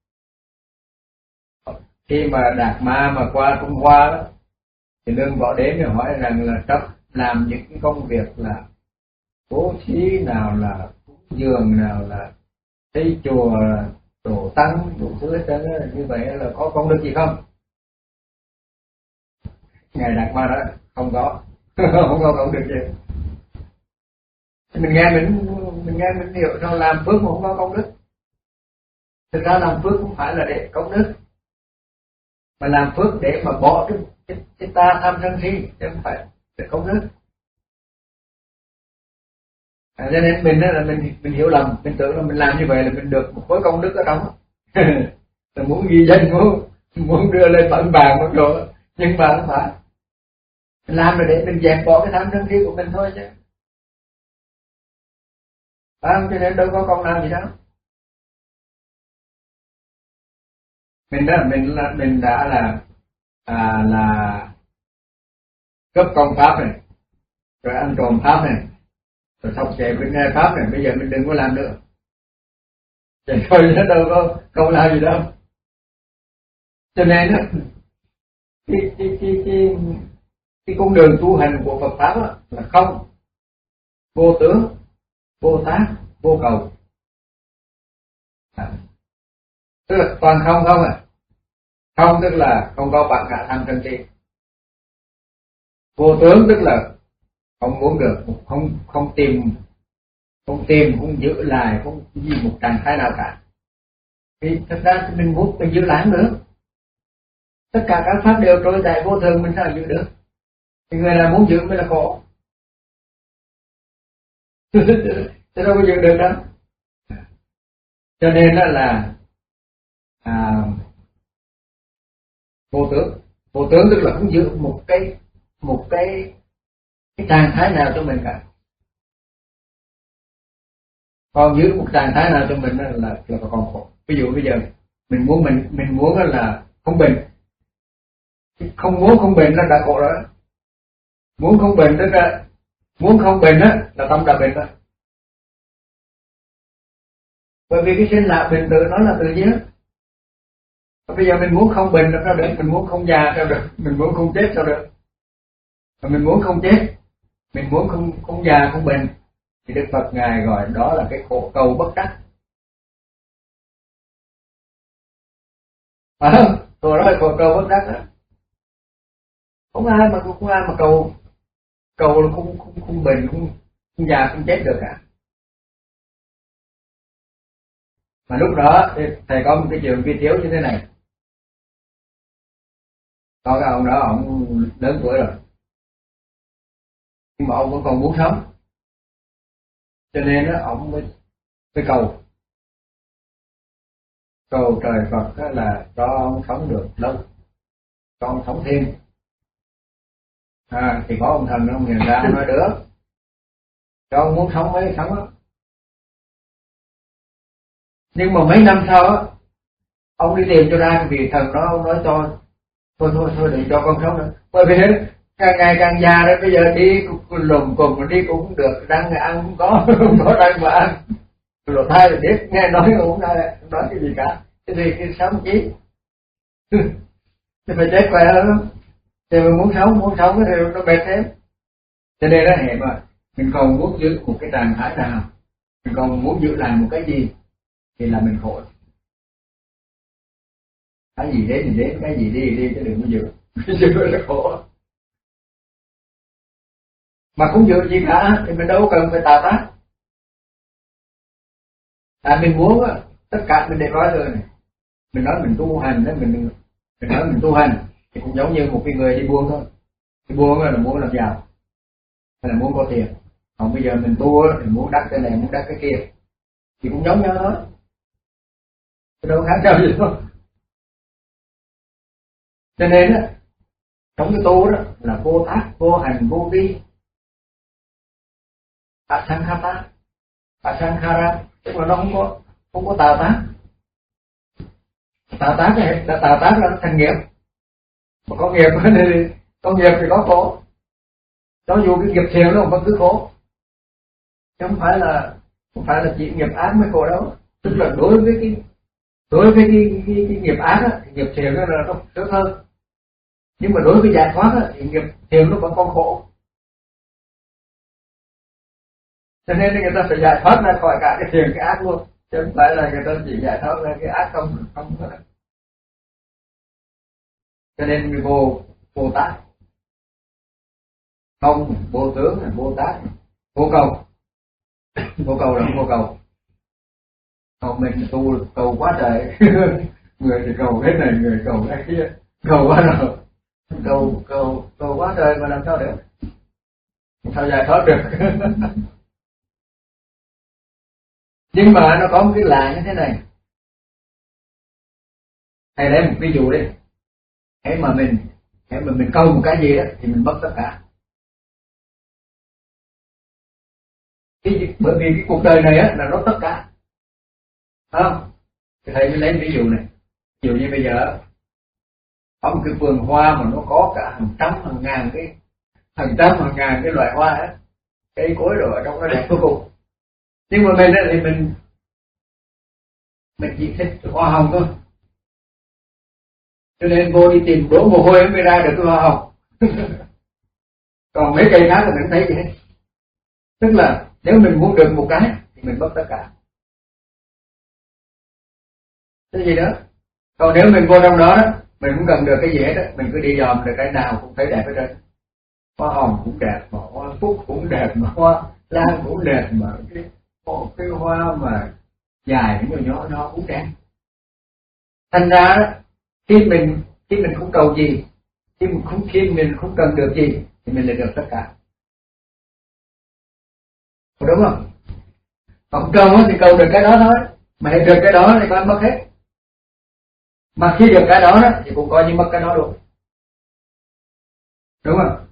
khi mà Đạt Ma mà qua Trung Hoa đó, thì Lương Võ Đến thì hỏi rằng là chấp làm những cái công việc là bố thí, nào là cúng dường, nào là xây chùa, tổ tăng, đủ thứ hết trơn, như vậy là có công đức gì không? Ngài Đạt Ma đó không có. Không có công đức gì. Mình nghe mình mình nghe mình hiểu sao làm phước mà không có công đức. Thực ra làm phước không phải là để công đức, mà làm phước để mà bỏ cái, cái, cái ta tham sân si, chứ không phải để công đức. À, cho nên mình đó là mình mình hiểu lầm, mình tưởng là mình làm như vậy là mình được một khối công đức ở trong. Là muốn ghi danh, muốn muốn đưa lên bản bàn một chỗ, nhưng mà không phải. Mình làm là để mình dẹp bỏ cái tham sân si của mình thôi chứ. À, cho nên đâu có công lao gì đâu. Mình đó mình là mình đã là à, là cấp công pháp này, rồi ăn trộm pháp này, rồi thọc chạy bên nghe pháp này, bây giờ mình đừng có làm nữa. Vậy thôi, nó đâu có công lao gì đâu. Cho nên đó, cái cái cái cái cái con đường tu hành của Phật pháp đó, là không, vô tướng, vô tác, vô cầu. À, tức là toàn không không à. Không tức là không có bạn cả tham sân si. Vô tướng tức là không muốn được, không không tìm, không tìm, không giữ lại, không gì một trạng thái nào cả. Thì thật ra mình muốn mình giữ lại nữa. tất cả các pháp đều trôi tại vô thường, mình sao giữ được? Thì người nào muốn giữ mới là khổ. Thế đâu có giữ được đâu. Cho nên đó là à, vô tướng. Vô tướng tức là không giữ một cái một cái cái trạng thái nào cho mình cả. Còn giữ một trạng thái nào cho mình là là, là còn khổ. Ví dụ bây giờ mình muốn mình mình muốn là không bệnh, không muốn không bệnh là đã khổ rồi. Muốn không bệnh tức là muốn không bệnh á là tâm đã bệnh rồi. Bởi vì cái sinh lão bệnh tử nó là tự nhiên. Và bây giờ mình muốn không bệnh là sao được, mình muốn không già sao được, mình muốn không chết sao được. Và mình muốn không chết, mình muốn không không già không bệnh thì Đức Phật ngài gọi đó là cái khổ cầu bất đắc. Phải không? Rồi đó là khổ cầu bất đắc đó. Không ai mà không ai mà cầu cầu là không không không bệnh, không không già không chết được cả. Mà lúc đó thì thầy có một cái trường vi tiếu như thế này. Có cái ông đó ông lớn tuổi rồi, nhưng mà ông vẫn còn muốn sống, cho nên đó ông mới mới cầu cầu trời Phật đó là cho ông sống được lâu, cho ông sống thêm. À, thì có ông thần ông hiện ra nói được, cho ông muốn sống mới sống đó. Nhưng mà mấy năm sau á, ông đi tìm cho ra cái vị thần đó, ông nói cho thôi thôi thôi đừng cho con sống nữa, bởi vì càng ngày càng già đấy, bây giờ đi lùm cùm mà đi cũng không được, đang ăn không có không có đang mà ăn, rồi thay là biết nghe nói cũng nói không nói cái gì cả, cái gì cái sống chí thì phải chết khỏe hơn, thì mình muốn sống muốn sống thì nó mệt thêm. Cho nên đó hệ mà mình còn muốn giữ một cái trạng thái nào, mình còn muốn giữ lại một cái gì thì là mình khổ. Cái gì đến thì đến, cái gì đi thì đi, chứ đừng có giữ giữ là khổ. Mà không giữ gì cả thì mình đâu cần phải tạo tác. Tại mình muốn á, tất cả mình đều nói rồi này. Mình nói mình tu hành đó, mình mình nói mình tu hành thì cũng giống như một cái người đi buôn thôi. Đi buôn là muốn làm giàu, hay là muốn có tiền. Còn bây giờ mình tu thì muốn đắc cái này, muốn đắc cái kia, thì cũng giống nhau thôi. Cái đâu khác nhau gì đâu. Cho nên á, trong cái tu đó là vô tác, vô hành, vô vi. Asankhata, asankhara, tức là nó không có không có tạo tác. Tạo tác là tạo tác là thành nghiệp. Mà có nghiệp thì có nghiệp thì có khổ. Cho dù cái nghiệp thiện nó vẫn cứ khổ. Chứ không phải là không phải là chỉ nghiệp ác mới khổ đâu. Tức là đối với cái đối với cái, cái, cái nghiệp ác á, thì nghiệp thiện nó là nó sướng hơn. Nhưng mà đối với giải thoát á, thì nghiệp thiện nó vẫn còn khổ. Cho nên người ta phải giải thoát ra khỏi cả cái thiện cái ác luôn, chứ không phải là người ta chỉ giải thoát ra cái ác không không thôi. Cho nên người vô vô tác, không vô tướng là vô tác, vô cầu. Vô cầu là không vô cầu. Còn mình tu cầu quá trời người thì cầu cái này, người cầu cái kia, cầu quá rồi, cầu cầu cầu quá trời mà làm sao được, sao giải thoát được. Nhưng mà nó có một cái lạ như thế này. Thầy lấy một ví dụ đi. Hãy mà mình hãy mà mình câu một cái gì đó thì mình mất tất cả. Cái, bởi vì cái cuộc đời này á là nó tất cả. Không? Thì thầy mới lấy ví dụ này. Ví dụ như bây giờ có một cái vườn hoa mà nó có cả hàng trăm hàng ngàn cái hàng trăm hàng ngàn cái loại hoa á, cây cối rồi ở trong nó đẹp vô cùng. Nhưng mà mình thì mình mình chỉ thích hoa hồng thôi, cho nên vô đi tìm đổ mồ hôi mới ra được cái hoa hồng. Còn mấy cây khác thì mình không thấy gì hết. Tức là nếu mình muốn được một cái thì mình mất tất cả. Cái gì đó. Còn nếu mình vô trong đó, đó mình không cần được cái gì hết đó, mình cứ đi dòm được cái nào cũng thấy đẹp hết trơn. Hoa hồng cũng đẹp, mà hoa phúc cũng đẹp, mà hoa lan cũng đẹp, mà cái một cái hoa mà dài nhỏ nhỏ nó cũng đẹp. Thành ra đó, khi mình Khi mình không cầu gì, khi mình không khi mình không cần được gì thì mình lại được tất cả. Đúng không? Còn cầu thì cầu được cái đó thôi, mà được cái đó thì coi mất hết. Mà khi được cái đó, đó thì cũng coi như mất cái đó luôn. Đúng không?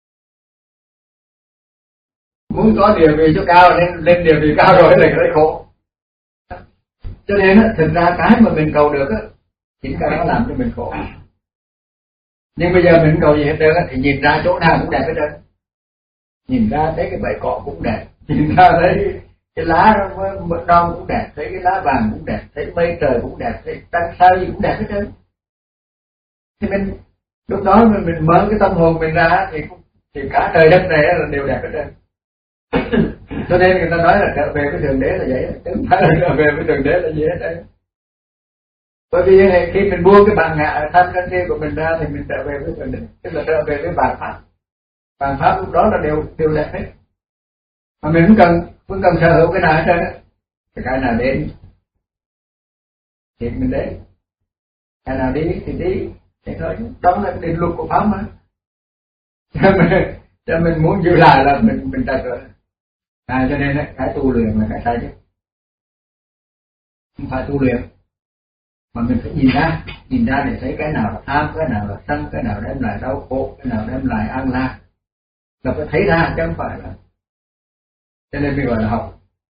Muốn có địa vị chỗ cao nên lên địa vị cao rồi là cái khổ. Cho nên thực ra cái mà mình cầu được á, chính cái đó làm cho mình khổ. Nhưng bây giờ mình cầu gì hết trơn thì nhìn ra chỗ nào cũng đẹp hết trơn. Nhìn ra thấy cái bãi cỏ cũng đẹp, nhìn ra thấy cái lá mật non cũng đẹp, thấy cái lá vàng cũng đẹp, thấy mây trời cũng đẹp, thấy trăng sao gì cũng đẹp hết trơn. Thì mình lúc đó mình, mình mở cái tâm hồn mình ra thì thì cả trời đất này là đều đẹp hết trơn. Cho nên người ta nói là trở về với thượng đế là vậy, chứ không phải là trở về với thượng đế là gì hết trơn. Bởi vì khi mình buông cái bản ngã tham sân si của mình ra thì mình trở về với thượng đế, tức là trở về với bản pháp. Bản pháp lúc đó là đều đều đẹp hết. Mà mình không cần không cần sở hữu cái nào hết trơn á. Cái nào đến thì mình đến, cái nào đi thì đi, thế thôi. Đó là định luật của pháp mà. Cho mình, cho mình muốn giữ lại là mình mình trật rồi. À, cho nên cái tu luyện là cái sai chứ. Không phải tu luyện, mà mình phải nhìn ra, nhìn ra để thấy cái nào là tham, cái nào là sân, cái nào đem lại đau khổ, cái nào đem lại an lạc. Là phải thấy ra chứ không phải là. Cho nên mình gọi là học.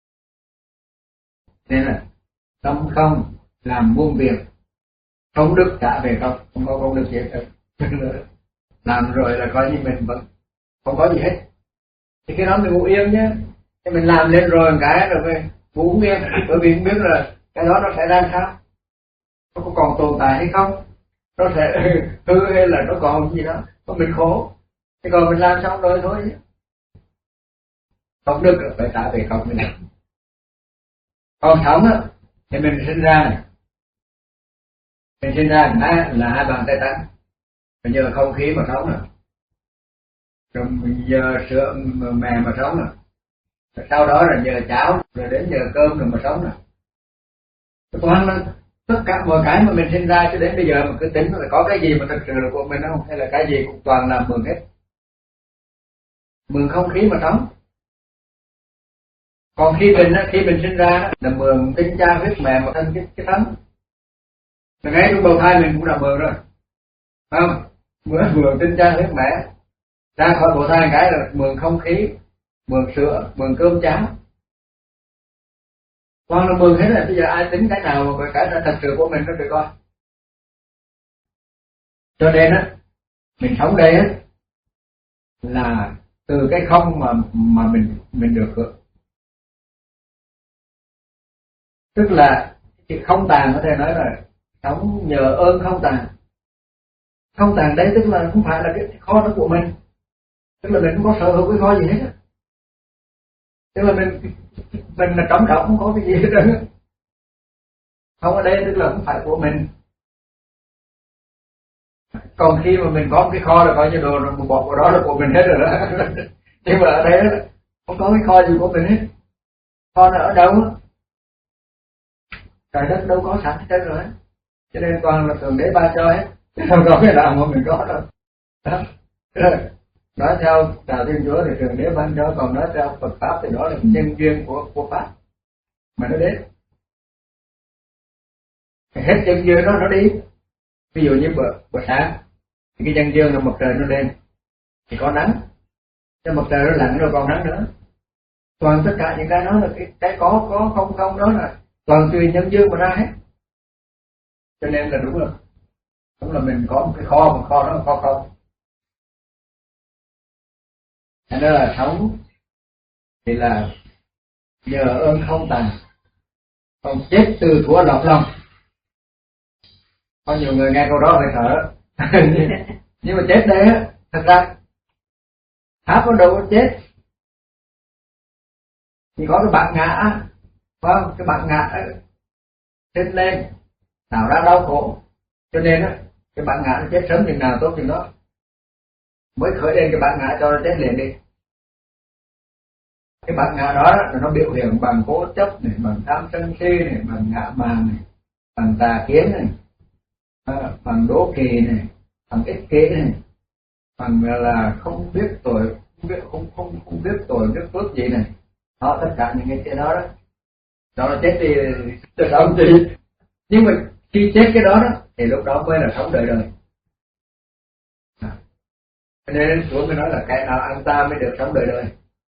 Nên là tâm không làm muôn việc, công đức trả về không, không có công đức gì hết. Làm rồi là coi như mình vẫn không có gì hết. Thì cái đó mình ngủ yên nhé. Thì mình làm lên rồi một cái rồi mình ngủ yên, bởi vì không biết là cái đó nó sẽ ra sao, nó có còn tồn tại hay không, nó sẽ hư hay là nó còn gì đó, có mình khổ. Thì còn mình làm xong rồi thôi. Công đức phải trả về không mình làm. Còn sống á thì mình sinh ra này, mình sinh ra là, là hai bàn tay trắng, mình nhờ không khí mà sống nè, rồi mình nhờ sữa mẹ mà sống nè, rồi sau đó là nhờ cháo, rồi đến nhờ cơm rồi mà sống nè. Toàn là tất cả mọi cái mà mình sinh ra cho đến bây giờ mà cứ tính là có cái gì mà thực sự là của mình không, hay là cái gì cũng toàn là mượn hết, mượn không khí mà sống. Còn khi mình khi mình sinh ra là mượn tinh cha huyết mẹ mà thân cái cái thân, là ngay trong bào thai mình cũng đã mượn rồi, không? Mượn mượn tinh cha huyết mẹ, ra khỏi bào thai cái là mượn không khí, mượn sữa, mượn cơm cháo, con nó mượn hết rồi. Bây giờ ai tính cái nào mà cái là thật sự của mình nó được coi. Cho nên á mình sống đây á là từ cái không mà mà mình mình được hưởng. Tức là cái không tàn có thể nói là sống nhờ ơn không tàn. Không tàn đấy tức là không phải là cái kho đó của mình, tức là mình không có sở hữu cái kho gì hết. Tức là mình mình là trống rỗng, không có cái gì hết trơn. Không ở đây tức là không phải của mình. Còn khi mà mình có cái kho là coi như đồ rồi một bọt vào đó là của mình hết rồi đó. Nhưng mà ở đây không có cái kho gì của mình hết. Kho nó ở đâu? Trời đất đâu có sẵn hết trơn rồi. Cho nên toàn là Thượng Đế ban cho hết, chứ không có cái nào mà mình có đâu. Đó. Nói theo đạo Thiên Chúa thì Thượng Đế ban cho, còn nói theo Phật pháp thì đó là nhân duyên của của pháp mà nó đến. Hết nhân duyên đó nó đi. Ví dụ như bữa, bữa sáng thì cái nhân duyên là mặt trời nó lên thì có nắng, cho mặt trời nó lặn rồi còn nắng nữa. Toàn tất cả những cái đó là cái, cái có có không không đó là toàn tùy nhân duyên mà ra hết. Cho nên là đúng rồi, đúng là mình có một cái kho, một kho đó là kho không. Thế nên là sống thì là nhờ ơn không tàn, còn chết từ thua lọt lòng. Có nhiều người nghe câu đó phải thở. Nhưng mà chết đây á, thật ra pháp có đâu có chết, chỉ có cái bản ngã, phải không? Cái bản ngã chết lên tạo ra đau khổ, cho nên á cái bản ngã nó chết sớm chừng nào tốt chừng đó, mới khởi lên cái bản ngã cho nó chết liền đi. Cái bản ngã đó là nó biểu hiện bằng cố chấp này, bằng tham sân si này, bằng ngã mạn này, bằng tà kiến này, à, phần đố kỵ này, phần ích kỷ này, phần là không biết tội, không biết không không không biết tội biết phước gì này, đó tất cả những cái cái đó đó, đó là chết thì từ đâu thì, nhưng mà khi chết cái đó đó thì lúc đó mới là sống đời đời. À. Nên Chúa mới nói là cái nào ăn ta mới được sống đời đời.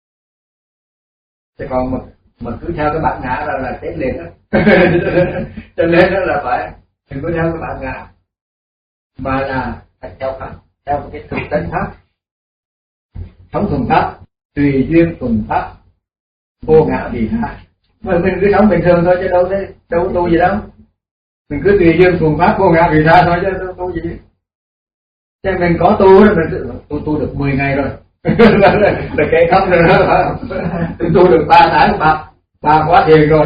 Chứ còn mà mà cứ theo cái bản ngã ra là chết liền á. Cho nên đó là phải đừng có theo cái bản ngã, mà là phải theo pháp, theo cái thực tánh pháp, sống thuần pháp, tùy duyên thuần pháp, vô ngã vì tha. Mà mình cứ sống bình thường thôi chứ đâu thế, đâu có tu gì đâu. Mình cứ tùy duyên thuần pháp, vô ngã vì tha thôi chứ đâu tu gì. Chứ mình có tu đó, mình tu tu được mười ngày rồi. Là kệ không rồi đó. Tu được ba tháng, ba ba khóa thiền rồi.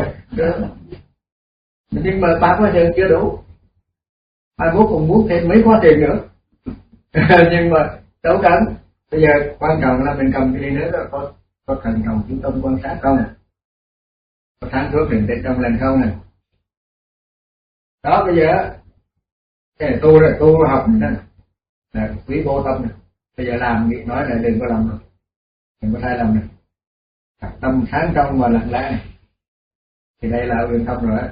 Nhưng mà ba khóa thiền chưa đủ. Mai mốt còn muốn thêm mấy khóa thiền nữa. Nhưng mà đâu cần. Bây giờ quan trọng là mình cầm cái gì nữa là có có cần cầu chú tâm quan sát không, có sáng suốt định tĩnh trong lành không này. Đó bây giờ cái này tu rồi, tu học này đó là quý vô tâm này. Bây giờ làm nghĩ nói là đừng có làm rồi, đừng có sai lầm này, tâm sáng trong và lặng lẽ này. Thì đây là uyên tâm rồi đó.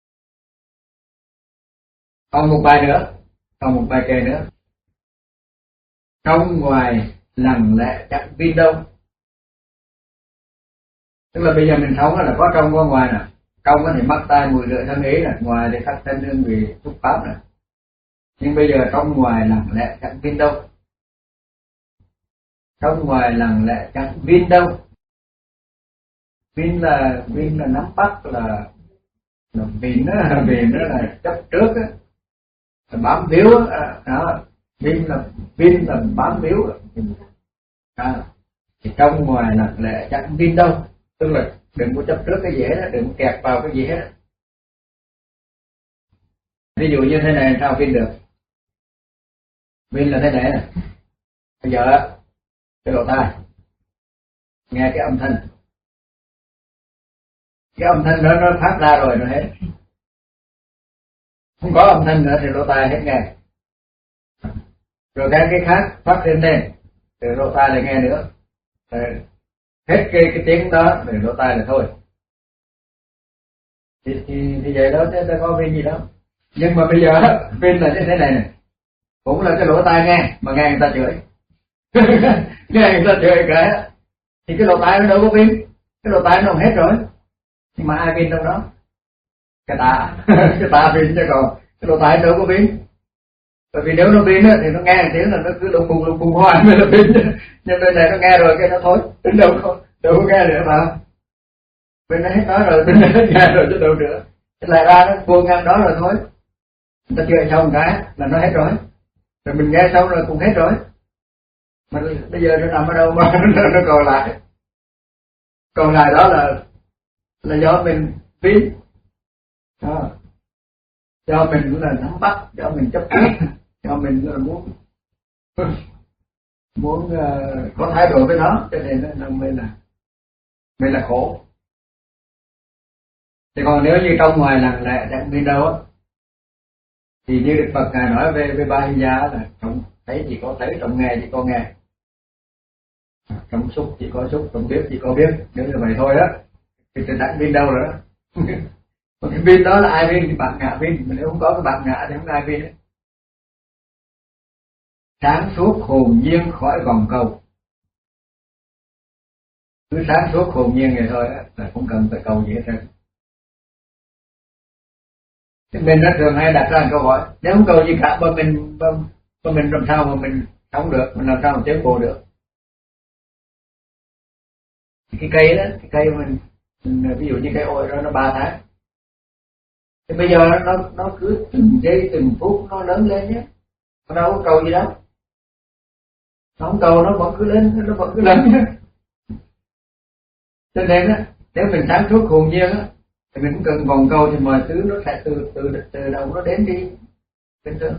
Còn một bài nữa, còn một bài kệ nữa. Trong ngoài lặng lẽ chẳng viên đâu. Tức là bây giờ mình sống là có trong có ngoài nè. Trong thì mắt tai mùi lưỡi thân ý nè, ngoài thì sắc thanh hương vị xúc pháp nè. Nhưng bây giờ trong ngoài lặng lẽ chẳng viên đâu. Trong ngoài lặng lẽ chẳng viên đâu. Viên là viên là nắm bắt, là là viên đó, viên đó là chấp trước á, là bám víu á, đó. Viên là viên là bám víu à. Thì trong ngoài lặng lẽ chẳng viên đâu. Tức là đừng có chấp trước cái gì hết, đừng có kẹt vào cái gì hết. Ví dụ như thế này sao viên được? Viên là thế này nè. Bây giờ cái lỗ tai nghe cái âm thanh, cái âm thanh đó nó phát ra rồi nó hết, không có âm thanh nữa thì lỗ tai hết nghe. Rồi cái cái khác phát lên đây thì lỗ tai lại nghe nữa. Rồi hết cái cái tiếng đó thì lỗ tai là thôi. Thì thì, thì vậy đó chứ ta có viên gì đâu. Nhưng mà bây giờ viên là như thế này này, cũng là cái lỗ tai nghe mà nghe người ta chửi. Nghe người ta chửi cái thì cái lỗ tai nó đâu có viên, cái lỗ tai nó hết rồi. Nhưng mà ai viên trong đó? Cái ta. Cái ta viên chứ còn cái lỗ tai đâu có viên. Bởi vì nếu nó viên thì nó nghe một tiếng là nó cứ lung bùng lung bùng hoài mới là viên. Nhưng bên này nó nghe rồi cái nó thôi, đâu có đâu có nghe nữa mà. Bên này hết nói rồi, bên này hết nghe rồi chứ đâu nữa. Thế lại ra nó buông ngang đó rồi thôi. Người ta chơi xong cái là nó hết rồi. Rồi mình nghe xong rồi cũng hết rồi. Mà bây giờ nó nằm ở đâu mà nó, nó còn lại. Còn lại đó là là do mình biết. Đó. Do mình cũng là nắm bắt, do mình chấp nhận, do mình là muốn muốn uh, có thái độ với nó, cho nên nó mới là mới là khổ. Thì còn nếu như trong ngoài lặng lẽ chẳng biết đâu á, thì như Đức Phật ngài nói về với ba hình gia là trong thấy chỉ có thấy, trong nghe chỉ có nghe, trong xúc chỉ có xúc, trong biết chỉ có biết. Nếu như vậy thôi đó thì tình trạng biết đâu rồi đó. Còn cái biết đó là ai biết thì bạn ngã biết, mà nếu không có cái bạn ngã thì không ai biết. Sáng suốt hồn nhiên khỏi vòng cầu. Cứ sáng suốt hồn nhiên vậy thôi đó, là không cần phải cầu gì hết trơn. Mình rất thường hay đặt ra câu hỏi, nếu không cầu gì cả mà mình mà, mà mình làm sao mà mình sống được, mình làm sao mà tiến bộ được? Cái cây đó, cái cây mình, mình ví dụ như cây ổi đó nó ba tháng, thì bây giờ nó nó cứ từng giây từng phút nó lớn lên nhé, nó đâu có cầu gì đâu, nó không cầu nó vẫn cứ lên, nó vẫn cứ lớn nhé. Cho nên á, nếu mình sáng suốt hồn nhiên á, thì mình cũng cần vòng cầu thì mọi thứ nó sẽ từ từ từ đâu nó đến đi bình thường.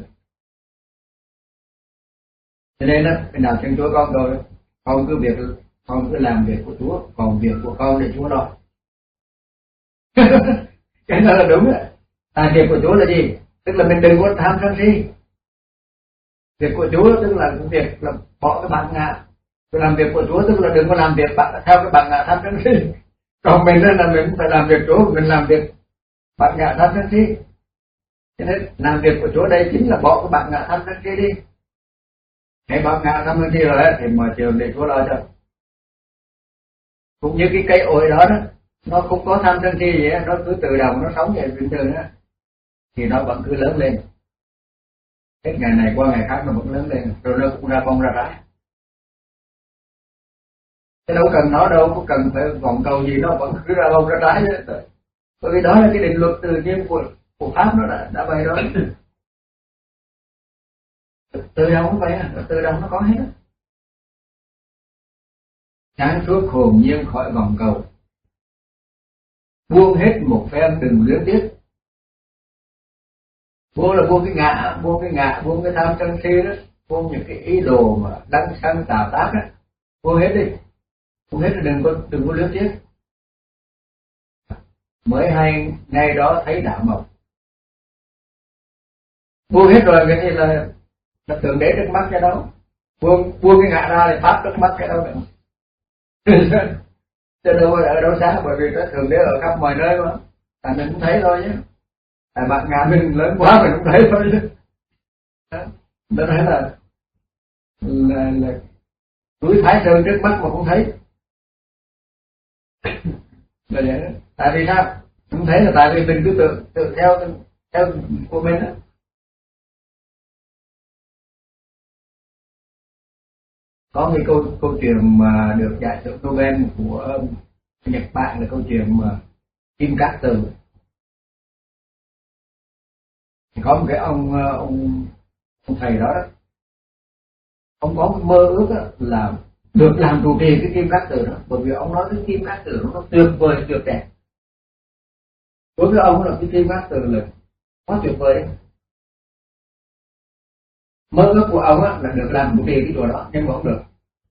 Cho nên đó, mình đạo Thiên Chúa con rồi, con cứ việc, con cứ làm việc của Chúa, còn việc của con để Chúa lo. Cái đó là đúng đấy. À, việc của Chúa là gì? Tức là mình đừng có tham sân si. Việc của Chúa tức là việc là bỏ cái bản ngã. Làm việc của Chúa tức là đừng có làm việc theo cái bản ngã tham sân si. Còn mình là mình phải làm việc Chúa, mình làm việc bản ngã tham sân si. Cho nên làm việc của Chúa đây chính là bỏ cái bản ngã tham sân si đi. Hãy bản ngã tham sân si rồi ấy, thì mọi chuyện để Chúa lo cho. Cũng như cái cây ổi đó đó, nó không có tham sân si gì hết, nó cứ tự động nó sống vậy bình thường á, thì nó vẫn cứ lớn lên. Hết ngày này qua ngày khác nó vẫn lớn lên, rồi nó cũng ra bông ra trái. Chứ đâu cần nó đâu, có cần phải vòng cầu gì, nó vẫn cứ ra bông ra trái đó. Bởi vì đó là cái định luật tự nhiên của, của Pháp nó đã, đã bày đó. Từ đâu cũng vậy à, từ đâu nó có hết á. Sáng suốt hồn nhiên khỏi vòng cầu, buông hết một phen đừng luyến tiếc. Buông là buông cái ngã, buông cái ngã, buông cái tham sân si đó, buông những cái ý đồ mà đăng sân tạo tác á, buông hết đi, buông hết, đừng có đừng có luyến tiếc. Mới hay ngay đó thấy đạo mộc, buông hết rồi cái gì là là thượng đế trước mắt cái đâu, buông buông cái ngã ra thì pháp trước mắt cái đâu nữa. Chứ đâu ở đâu xa, bởi vì cái thượng đế ở khắp mọi nơi mà, tại mình cũng thấy thôi chứ. Tại bạn ngã mình lớn quá mình cũng thấy thôi chứ. Đó thấy là là, là núi Thái Sơn trước mắt mà cũng thấy. Là vậy đó. Tại vì sao? Không thấy là tại vì mình cứ tự, tự theo theo của mình đó. Có cái câu câu chuyện mà được giải thưởng Nobel của Nhật Bản là câu chuyện mà Kim Cát Từ. Thì có một cái ông ông ông thầy đó, đó ông có một mơ ước đó, là được làm trụ trì cái Kim Cát Từ đó, bởi vì ông nói cái Kim Cát Từ nó tuyệt vời tuyệt đẹp. Đối với ông là cái Kim Cát Từ là quá tuyệt vời đấy. Mơ ước của ông á, là được làm trụ trì cái chùa đó, nhưng mà không được.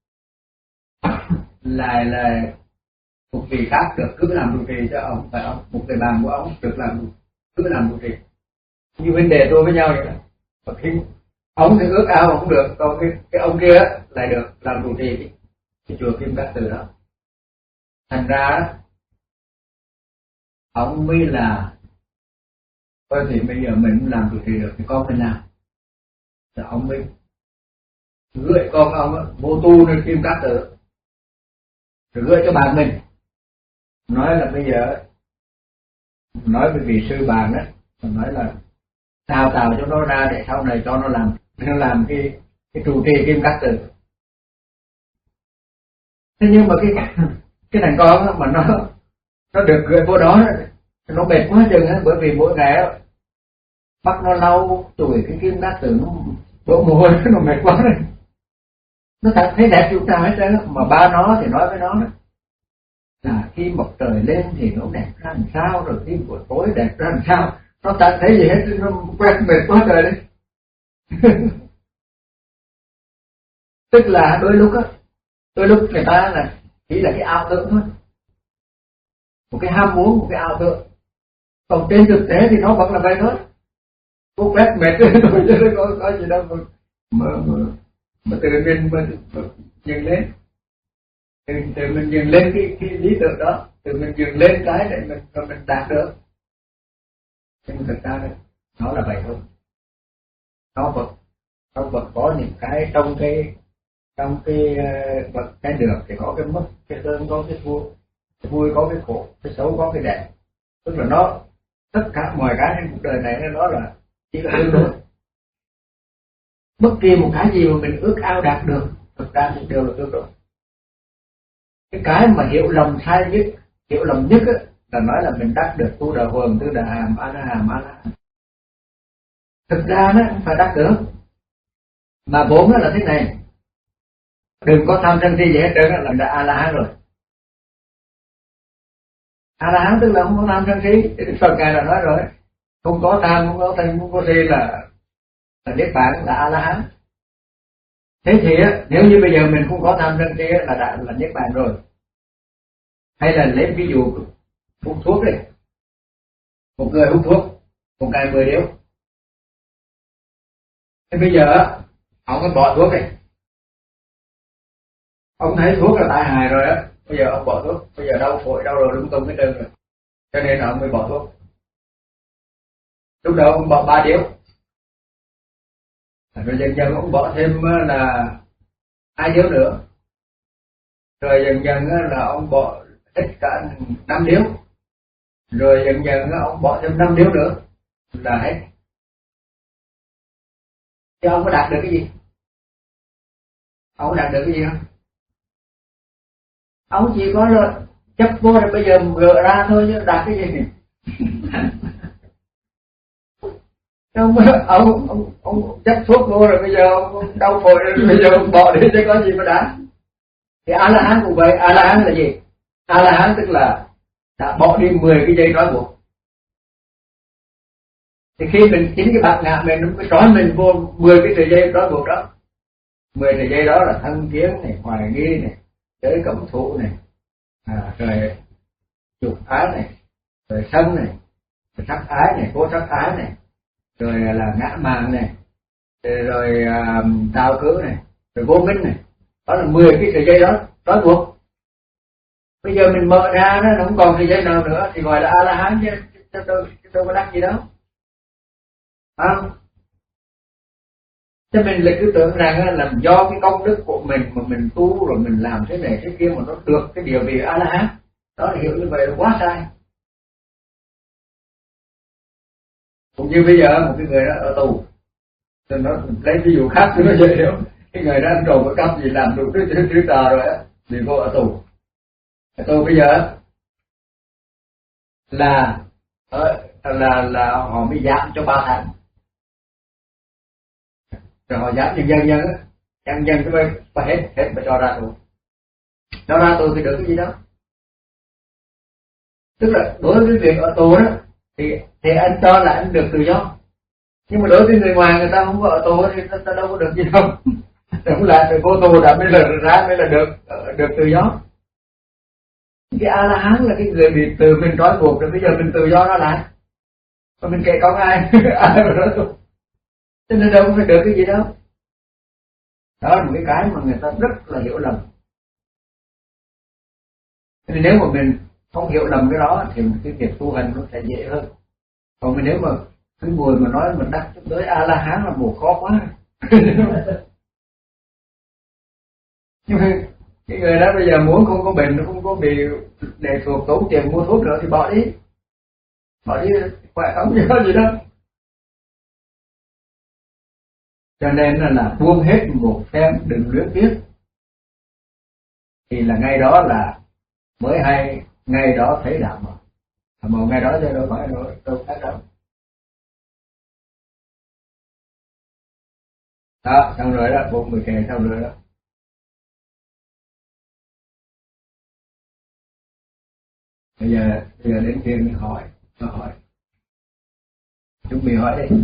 Lại là một vị khác được cứ làm trụ trì cho ông, phải ông, một người bạn của ông được làm cứ làm trụ trì. Như vấn đề tôi với nhau vậy đó. Và khi ông thì ước ao không được, còn cái, cái ông kia lại được làm trụ trì cái, cái chùa Kim Cát Từ đó. Thành ra ông mới là thôi thì bây giờ mình làm trụ trì được thì con mình làm. Rồi ông mới gửi con ông vô tu nơi Kim Cát Từ, rồi gửi cho bạn mình, nói là bây giờ nói với vị sư bạn đó, nói là đào tạo cho nó ra để sau này cho nó làm nó làm cái cái trụ trì Kim Cát Từ. Thế nhưng mà cái cái thằng con đó, mà nó nó được gửi vô đó nó mệt quá chừng á, bởi vì mỗi ngày bắt nó lau chùi cái Kim Cát Từ, nó đổ mồ hôi nó mệt quá rồi. Nó thật thấy đẹp chúng ta hết trơn, mà ba nó thì nói với nó đó là khi mặt trời lên thì nó đẹp ra làm sao, rồi khi buổi tối đẹp ra làm sao. Nó chẳng thấy gì hết, nó quen mệt quá trời đấy. Tức là đôi lúc á, đôi lúc người ta là chỉ là cái ảo tưởng thôi, một cái ham muốn, một cái ảo tưởng. Còn trên thực tế thì nó vẫn là vậy thôi. Cô quét mệt rồi chứ có, có gì đâu mà, mà, mà, mà tự mình mà, mà dừng lên. Tự, tự mình dừng lên cái, cái lý tưởng đó, tự mình dừng lên cái để mình, cho mình đạt được. Nhưng thực ra nó là vậy thôi. Nó vẫn, nó vẫn có những cái trong cái trong cái vật cái được thì có cái mất, cái hơn có cái thua, cái vui có cái khổ, cái xấu có cái đẹp. Tức là nó tất cả mọi cái trên cuộc đời này nó là chỉ là tương đối. Bất kỳ một cái gì mà mình ước ao đạt được thực ra thì đều là tương đối. Cái cái mà hiểu lầm sai nhất, hiểu lầm nhất á, là nói là mình đắc được tu đà huần, tu đà hàm, a la hàm, a la hàm. Thực ra nó không phải đắc được, mà vốn nó là thế này. Đừng có tham sân si gì hết trơn là đã a la hán rồi. A la hán tức là không có tham sân si. Phật ngài đã nói rồi, không có tham, không có sân, không có si là là niết bàn, là a la hán. Thế thì á, nếu như bây giờ mình không có tham sân si là đã là niết bàn rồi. Hay là lấy ví dụ hút thuốc đi, một người hút thuốc một ngày mười điếu, Thế bây giờ ông có bỏ thuốc này, ông thấy thuốc là tai hại rồi á, bây giờ ông bỏ thuốc, bây giờ đau phổi đau rồi lung tung hết trơn rồi, cho nên là ông mới bỏ thuốc. Lúc đầu ông bỏ ba điếu, rồi dần dần ông bỏ thêm là hai điếu nữa, rồi dần dần là ông bỏ hết cả năm điếu, rồi dần dần ông bỏ thêm năm điếu nữa là hết. Chứ ông có đạt được cái gì? Ông có đạt được cái gì không? Ông chỉ có là chấp vô rồi bây giờ gỡ ra thôi chứ đạt cái gì? Ông, ông, ông, ông chấp thuốc vô rồi bây giờ ông đau phổi rồi bây giờ ông bỏ đi chứ có gì mà đáng. Thì A-la-hán cũng vậy. A-la-hán là gì? A-la-hán tức là đã bỏ đi mười cái dây trói buộc. Thì khi mình chính cái bạt ngã mình nó mới trói mình vô mười cái sợi dây trói buộc đó. mười sợi dây đó là thân kiến này, hoài nghi này, giới cấm thủ này, à, rồi dục ái này, rồi sân này, rồi sắc ái này, cố sắc ái này, rồi là ngã mạn này, rồi uh, tào cử này, rồi vô minh này. Đó là mười cái sợi dây đó trói buộc. Bây giờ mình mở ra nó không còn sợi dây nào nữa thì gọi là A-la-hán chứ đâu, đâu có đắc gì đâu. Không? Cho mình lại cứ tưởng rằng là do cái công đức của mình mà mình tu rồi mình làm thế này thế kia mà nó được cái địa vị A-la-hán. Đó là hiểu như vậy là quá sai. Cũng như bây giờ một cái người đó ở tù, thì nó lấy ví dụ khác cho nó dễ hiểu. Cái người đó ăn trộm có cắp gì làm đủ thứ thứ trò rồi á, thì vô ở tù. Ở tù bây giờ là là là họ mới giảm cho ba tháng. Rồi họ giảm dần dần dần á, dần dần cái bên và hết hết mà cho ra tù. Cho ra tù thì được cái gì đó. Tức là đối với việc ở tù đó thì thì anh cho là anh được tự do. Nhưng mà đối với người ngoài người ta không có ở tù thì ta, ta đâu có được gì đâu. Đúng là từ vô tù đã mới là ra mới là được được tự do. Cái A-la-hán là cái người bị từ mình trói buộc rồi bây giờ mình tự do nó lại. Và mình kể có ai ai mà nói tù. Cho nên đâu có phải được cái gì đâu. Đó là một cái cái mà người ta rất là hiểu lầm. Nên nếu mà mình không hiểu lầm cái đó thì cái việc tu hành nó sẽ dễ hơn. Còn nếu mà cái người mà nói mình đắc tới A-la-hán là một khó quá. Nhưng mà cái người đó bây giờ muốn không có bệnh, không có bị lệ thuộc tốn tiền mua thuốc nữa thì bỏ đi. Bỏ đi khỏe không có gì đâu. Cho nên là, là buông hết một phen đừng luyến tiếc. Thì là ngay đó là mới hay, ngay đó thấy đạo mà. Mà ngay đó chứ đâu phải đâu, đâu khác đâu. Đó, xong rồi đó, bốn mươi kề xong rồi đó. Bây giờ, bây giờ đến phiên hỏi, nó hỏi. Chúng mình hỏi đi.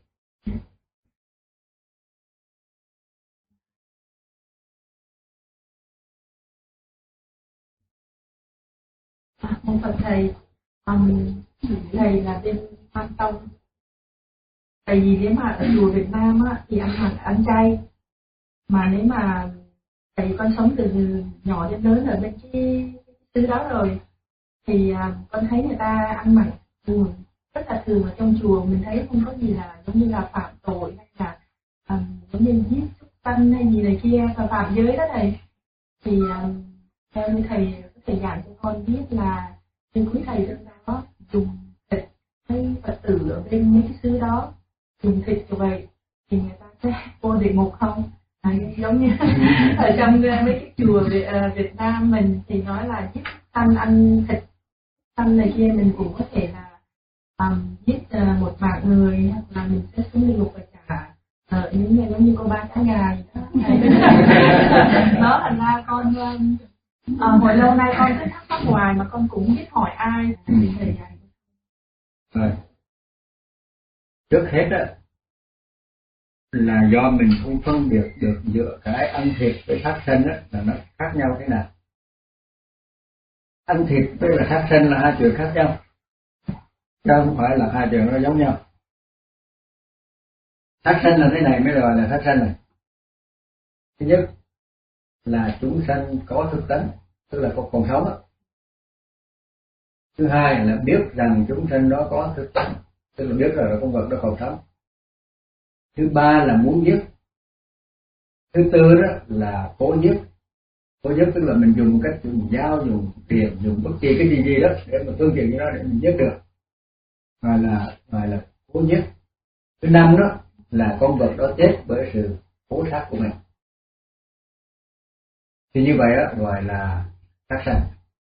À, một phần thầy, um, thầy là bên Quan Tông. Tại vì nếu mà ở chùa Việt Nam á, thì ăn hẳn ăn chay. Mà nếu mà thầy con sống từ nhỏ đến lớn ở bên cái xứ đó rồi, thì uh, con thấy người ta ăn mặn thường, rất là thường ở trong chùa. Mình thấy không có gì là giống như là phạm tội hay là um, giống như giết súc sanh hay gì này kia và phạm giới đó thầy. Thì um, theo như thầy thầy giảng cho con biết là như quý thầy trong đó dùng thịt hay Phật tử ở bên những cái xứ đó dùng thịt như vậy thì người ta sẽ vô địa ngục không? À, giống như ở trong mấy cái chùa Việt, uh, Việt Nam mình thì nói là giết sanh ăn thịt sanh này kia mình cũng có thể là um, giết uh, một mạng người hoặc là mình sẽ xuống địa ngục và trả uh, những người giống như cô ba cá gà đó. Đó thành ra con um, À, hồi lâu nay con cứ thắc mắc hoài mà con cũng biết hỏi ai thì thầy dạy. Rồi. Trước hết á là do mình không phân biệt được giữa cái ăn thịt với sát sanh á là nó khác nhau thế nào. Ăn thịt với là sát sanh là hai chuyện khác nhau, chứ không phải là hai chuyện nó giống nhau. Thác sanh là thế này mới gọi là thác sanh này. Thứ nhất là chúng sanh có thức tánh, tức là có còn sống đó. Thứ hai là biết rằng chúng sanh đó có thức tánh, tức là biết là con vật đó còn sống. Thứ ba là muốn giết. Thứ tư đó là cố giết. Cố giết tức là mình dùng một cách dùng dao, dùng tiền, dùng bất kỳ cái gì gì đó để mà phương tiện cho nó để mình giết được, gọi là gọi là cố giết. Thứ năm đó là con vật đó chết bởi sự cố sát của mình, thì như vậy đó gọi là sát sanh.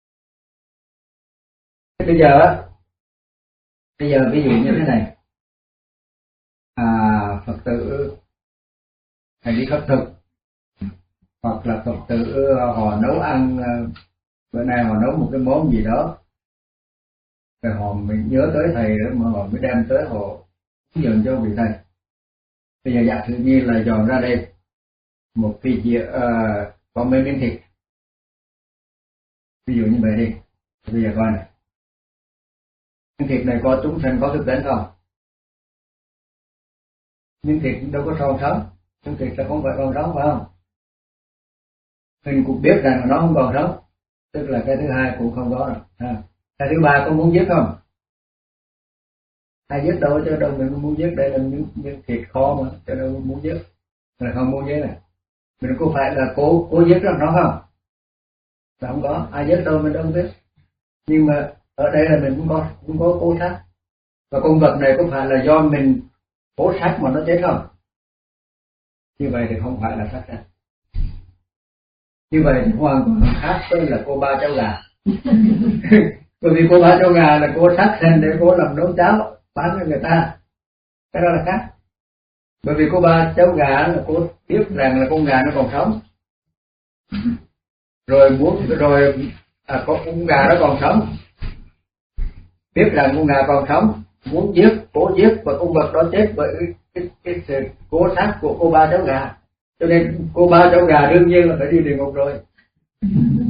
Bây giờ á, bây giờ ví dụ như thế này, à, Phật tử hay đi khất thực, hoặc là Phật tử họ nấu ăn, bữa nay họ nấu một cái món gì đó, rồi họ mình nhớ tới thầy đó mà họ mới đem tới họ hướng dẫn cho vị thầy. Bây giờ giả sử như là dọn ra đây một cái dĩa uh, có mấy miếng thịt, ví dụ như vậy đi. Bây giờ coi này, miếng thịt này có chúng sanh có thức tánh không? Miếng thịt đâu có còn sống, miếng thịt sẽ không phải còn sống, phải không? Mình cũng biết rằng nó không còn sống, tức là cái thứ hai cũng không có rồi. À, cái thứ ba có muốn giết không? Ai giết đâu, chứ đâu mình muốn giết, đây là miếng, miếng thịt kho mà, cho đâu muốn giết, là không muốn giết này. Mình có phải là cố cố giết nó không? Là không có, ai giết đâu mình đâu biết. Nhưng mà ở đây là mình cũng có cũng có cố sát. Và con vật này có phải là do mình cố sát mà nó chết không? Như vậy thì không phải là sát sanh. Như vậy thì hoàn toàn khác với là cô ba cháu gà. Bởi vì cô ba cháu gà là cô sát sanh để cô làm nấu cháo bán cho người ta, cái đó là khác. Bởi vì cô ba cháu gà là cô biết rằng là con gà nó còn sống, rồi muốn rồi à, có con gà nó còn sống, biết rằng con gà còn sống, muốn giết, cố giết, và con vật đó chết bởi cái cái sự cố sát của cô ba cháu gà, cho nên cô ba cháu gà đương nhiên là phải đi địa ngục rồi.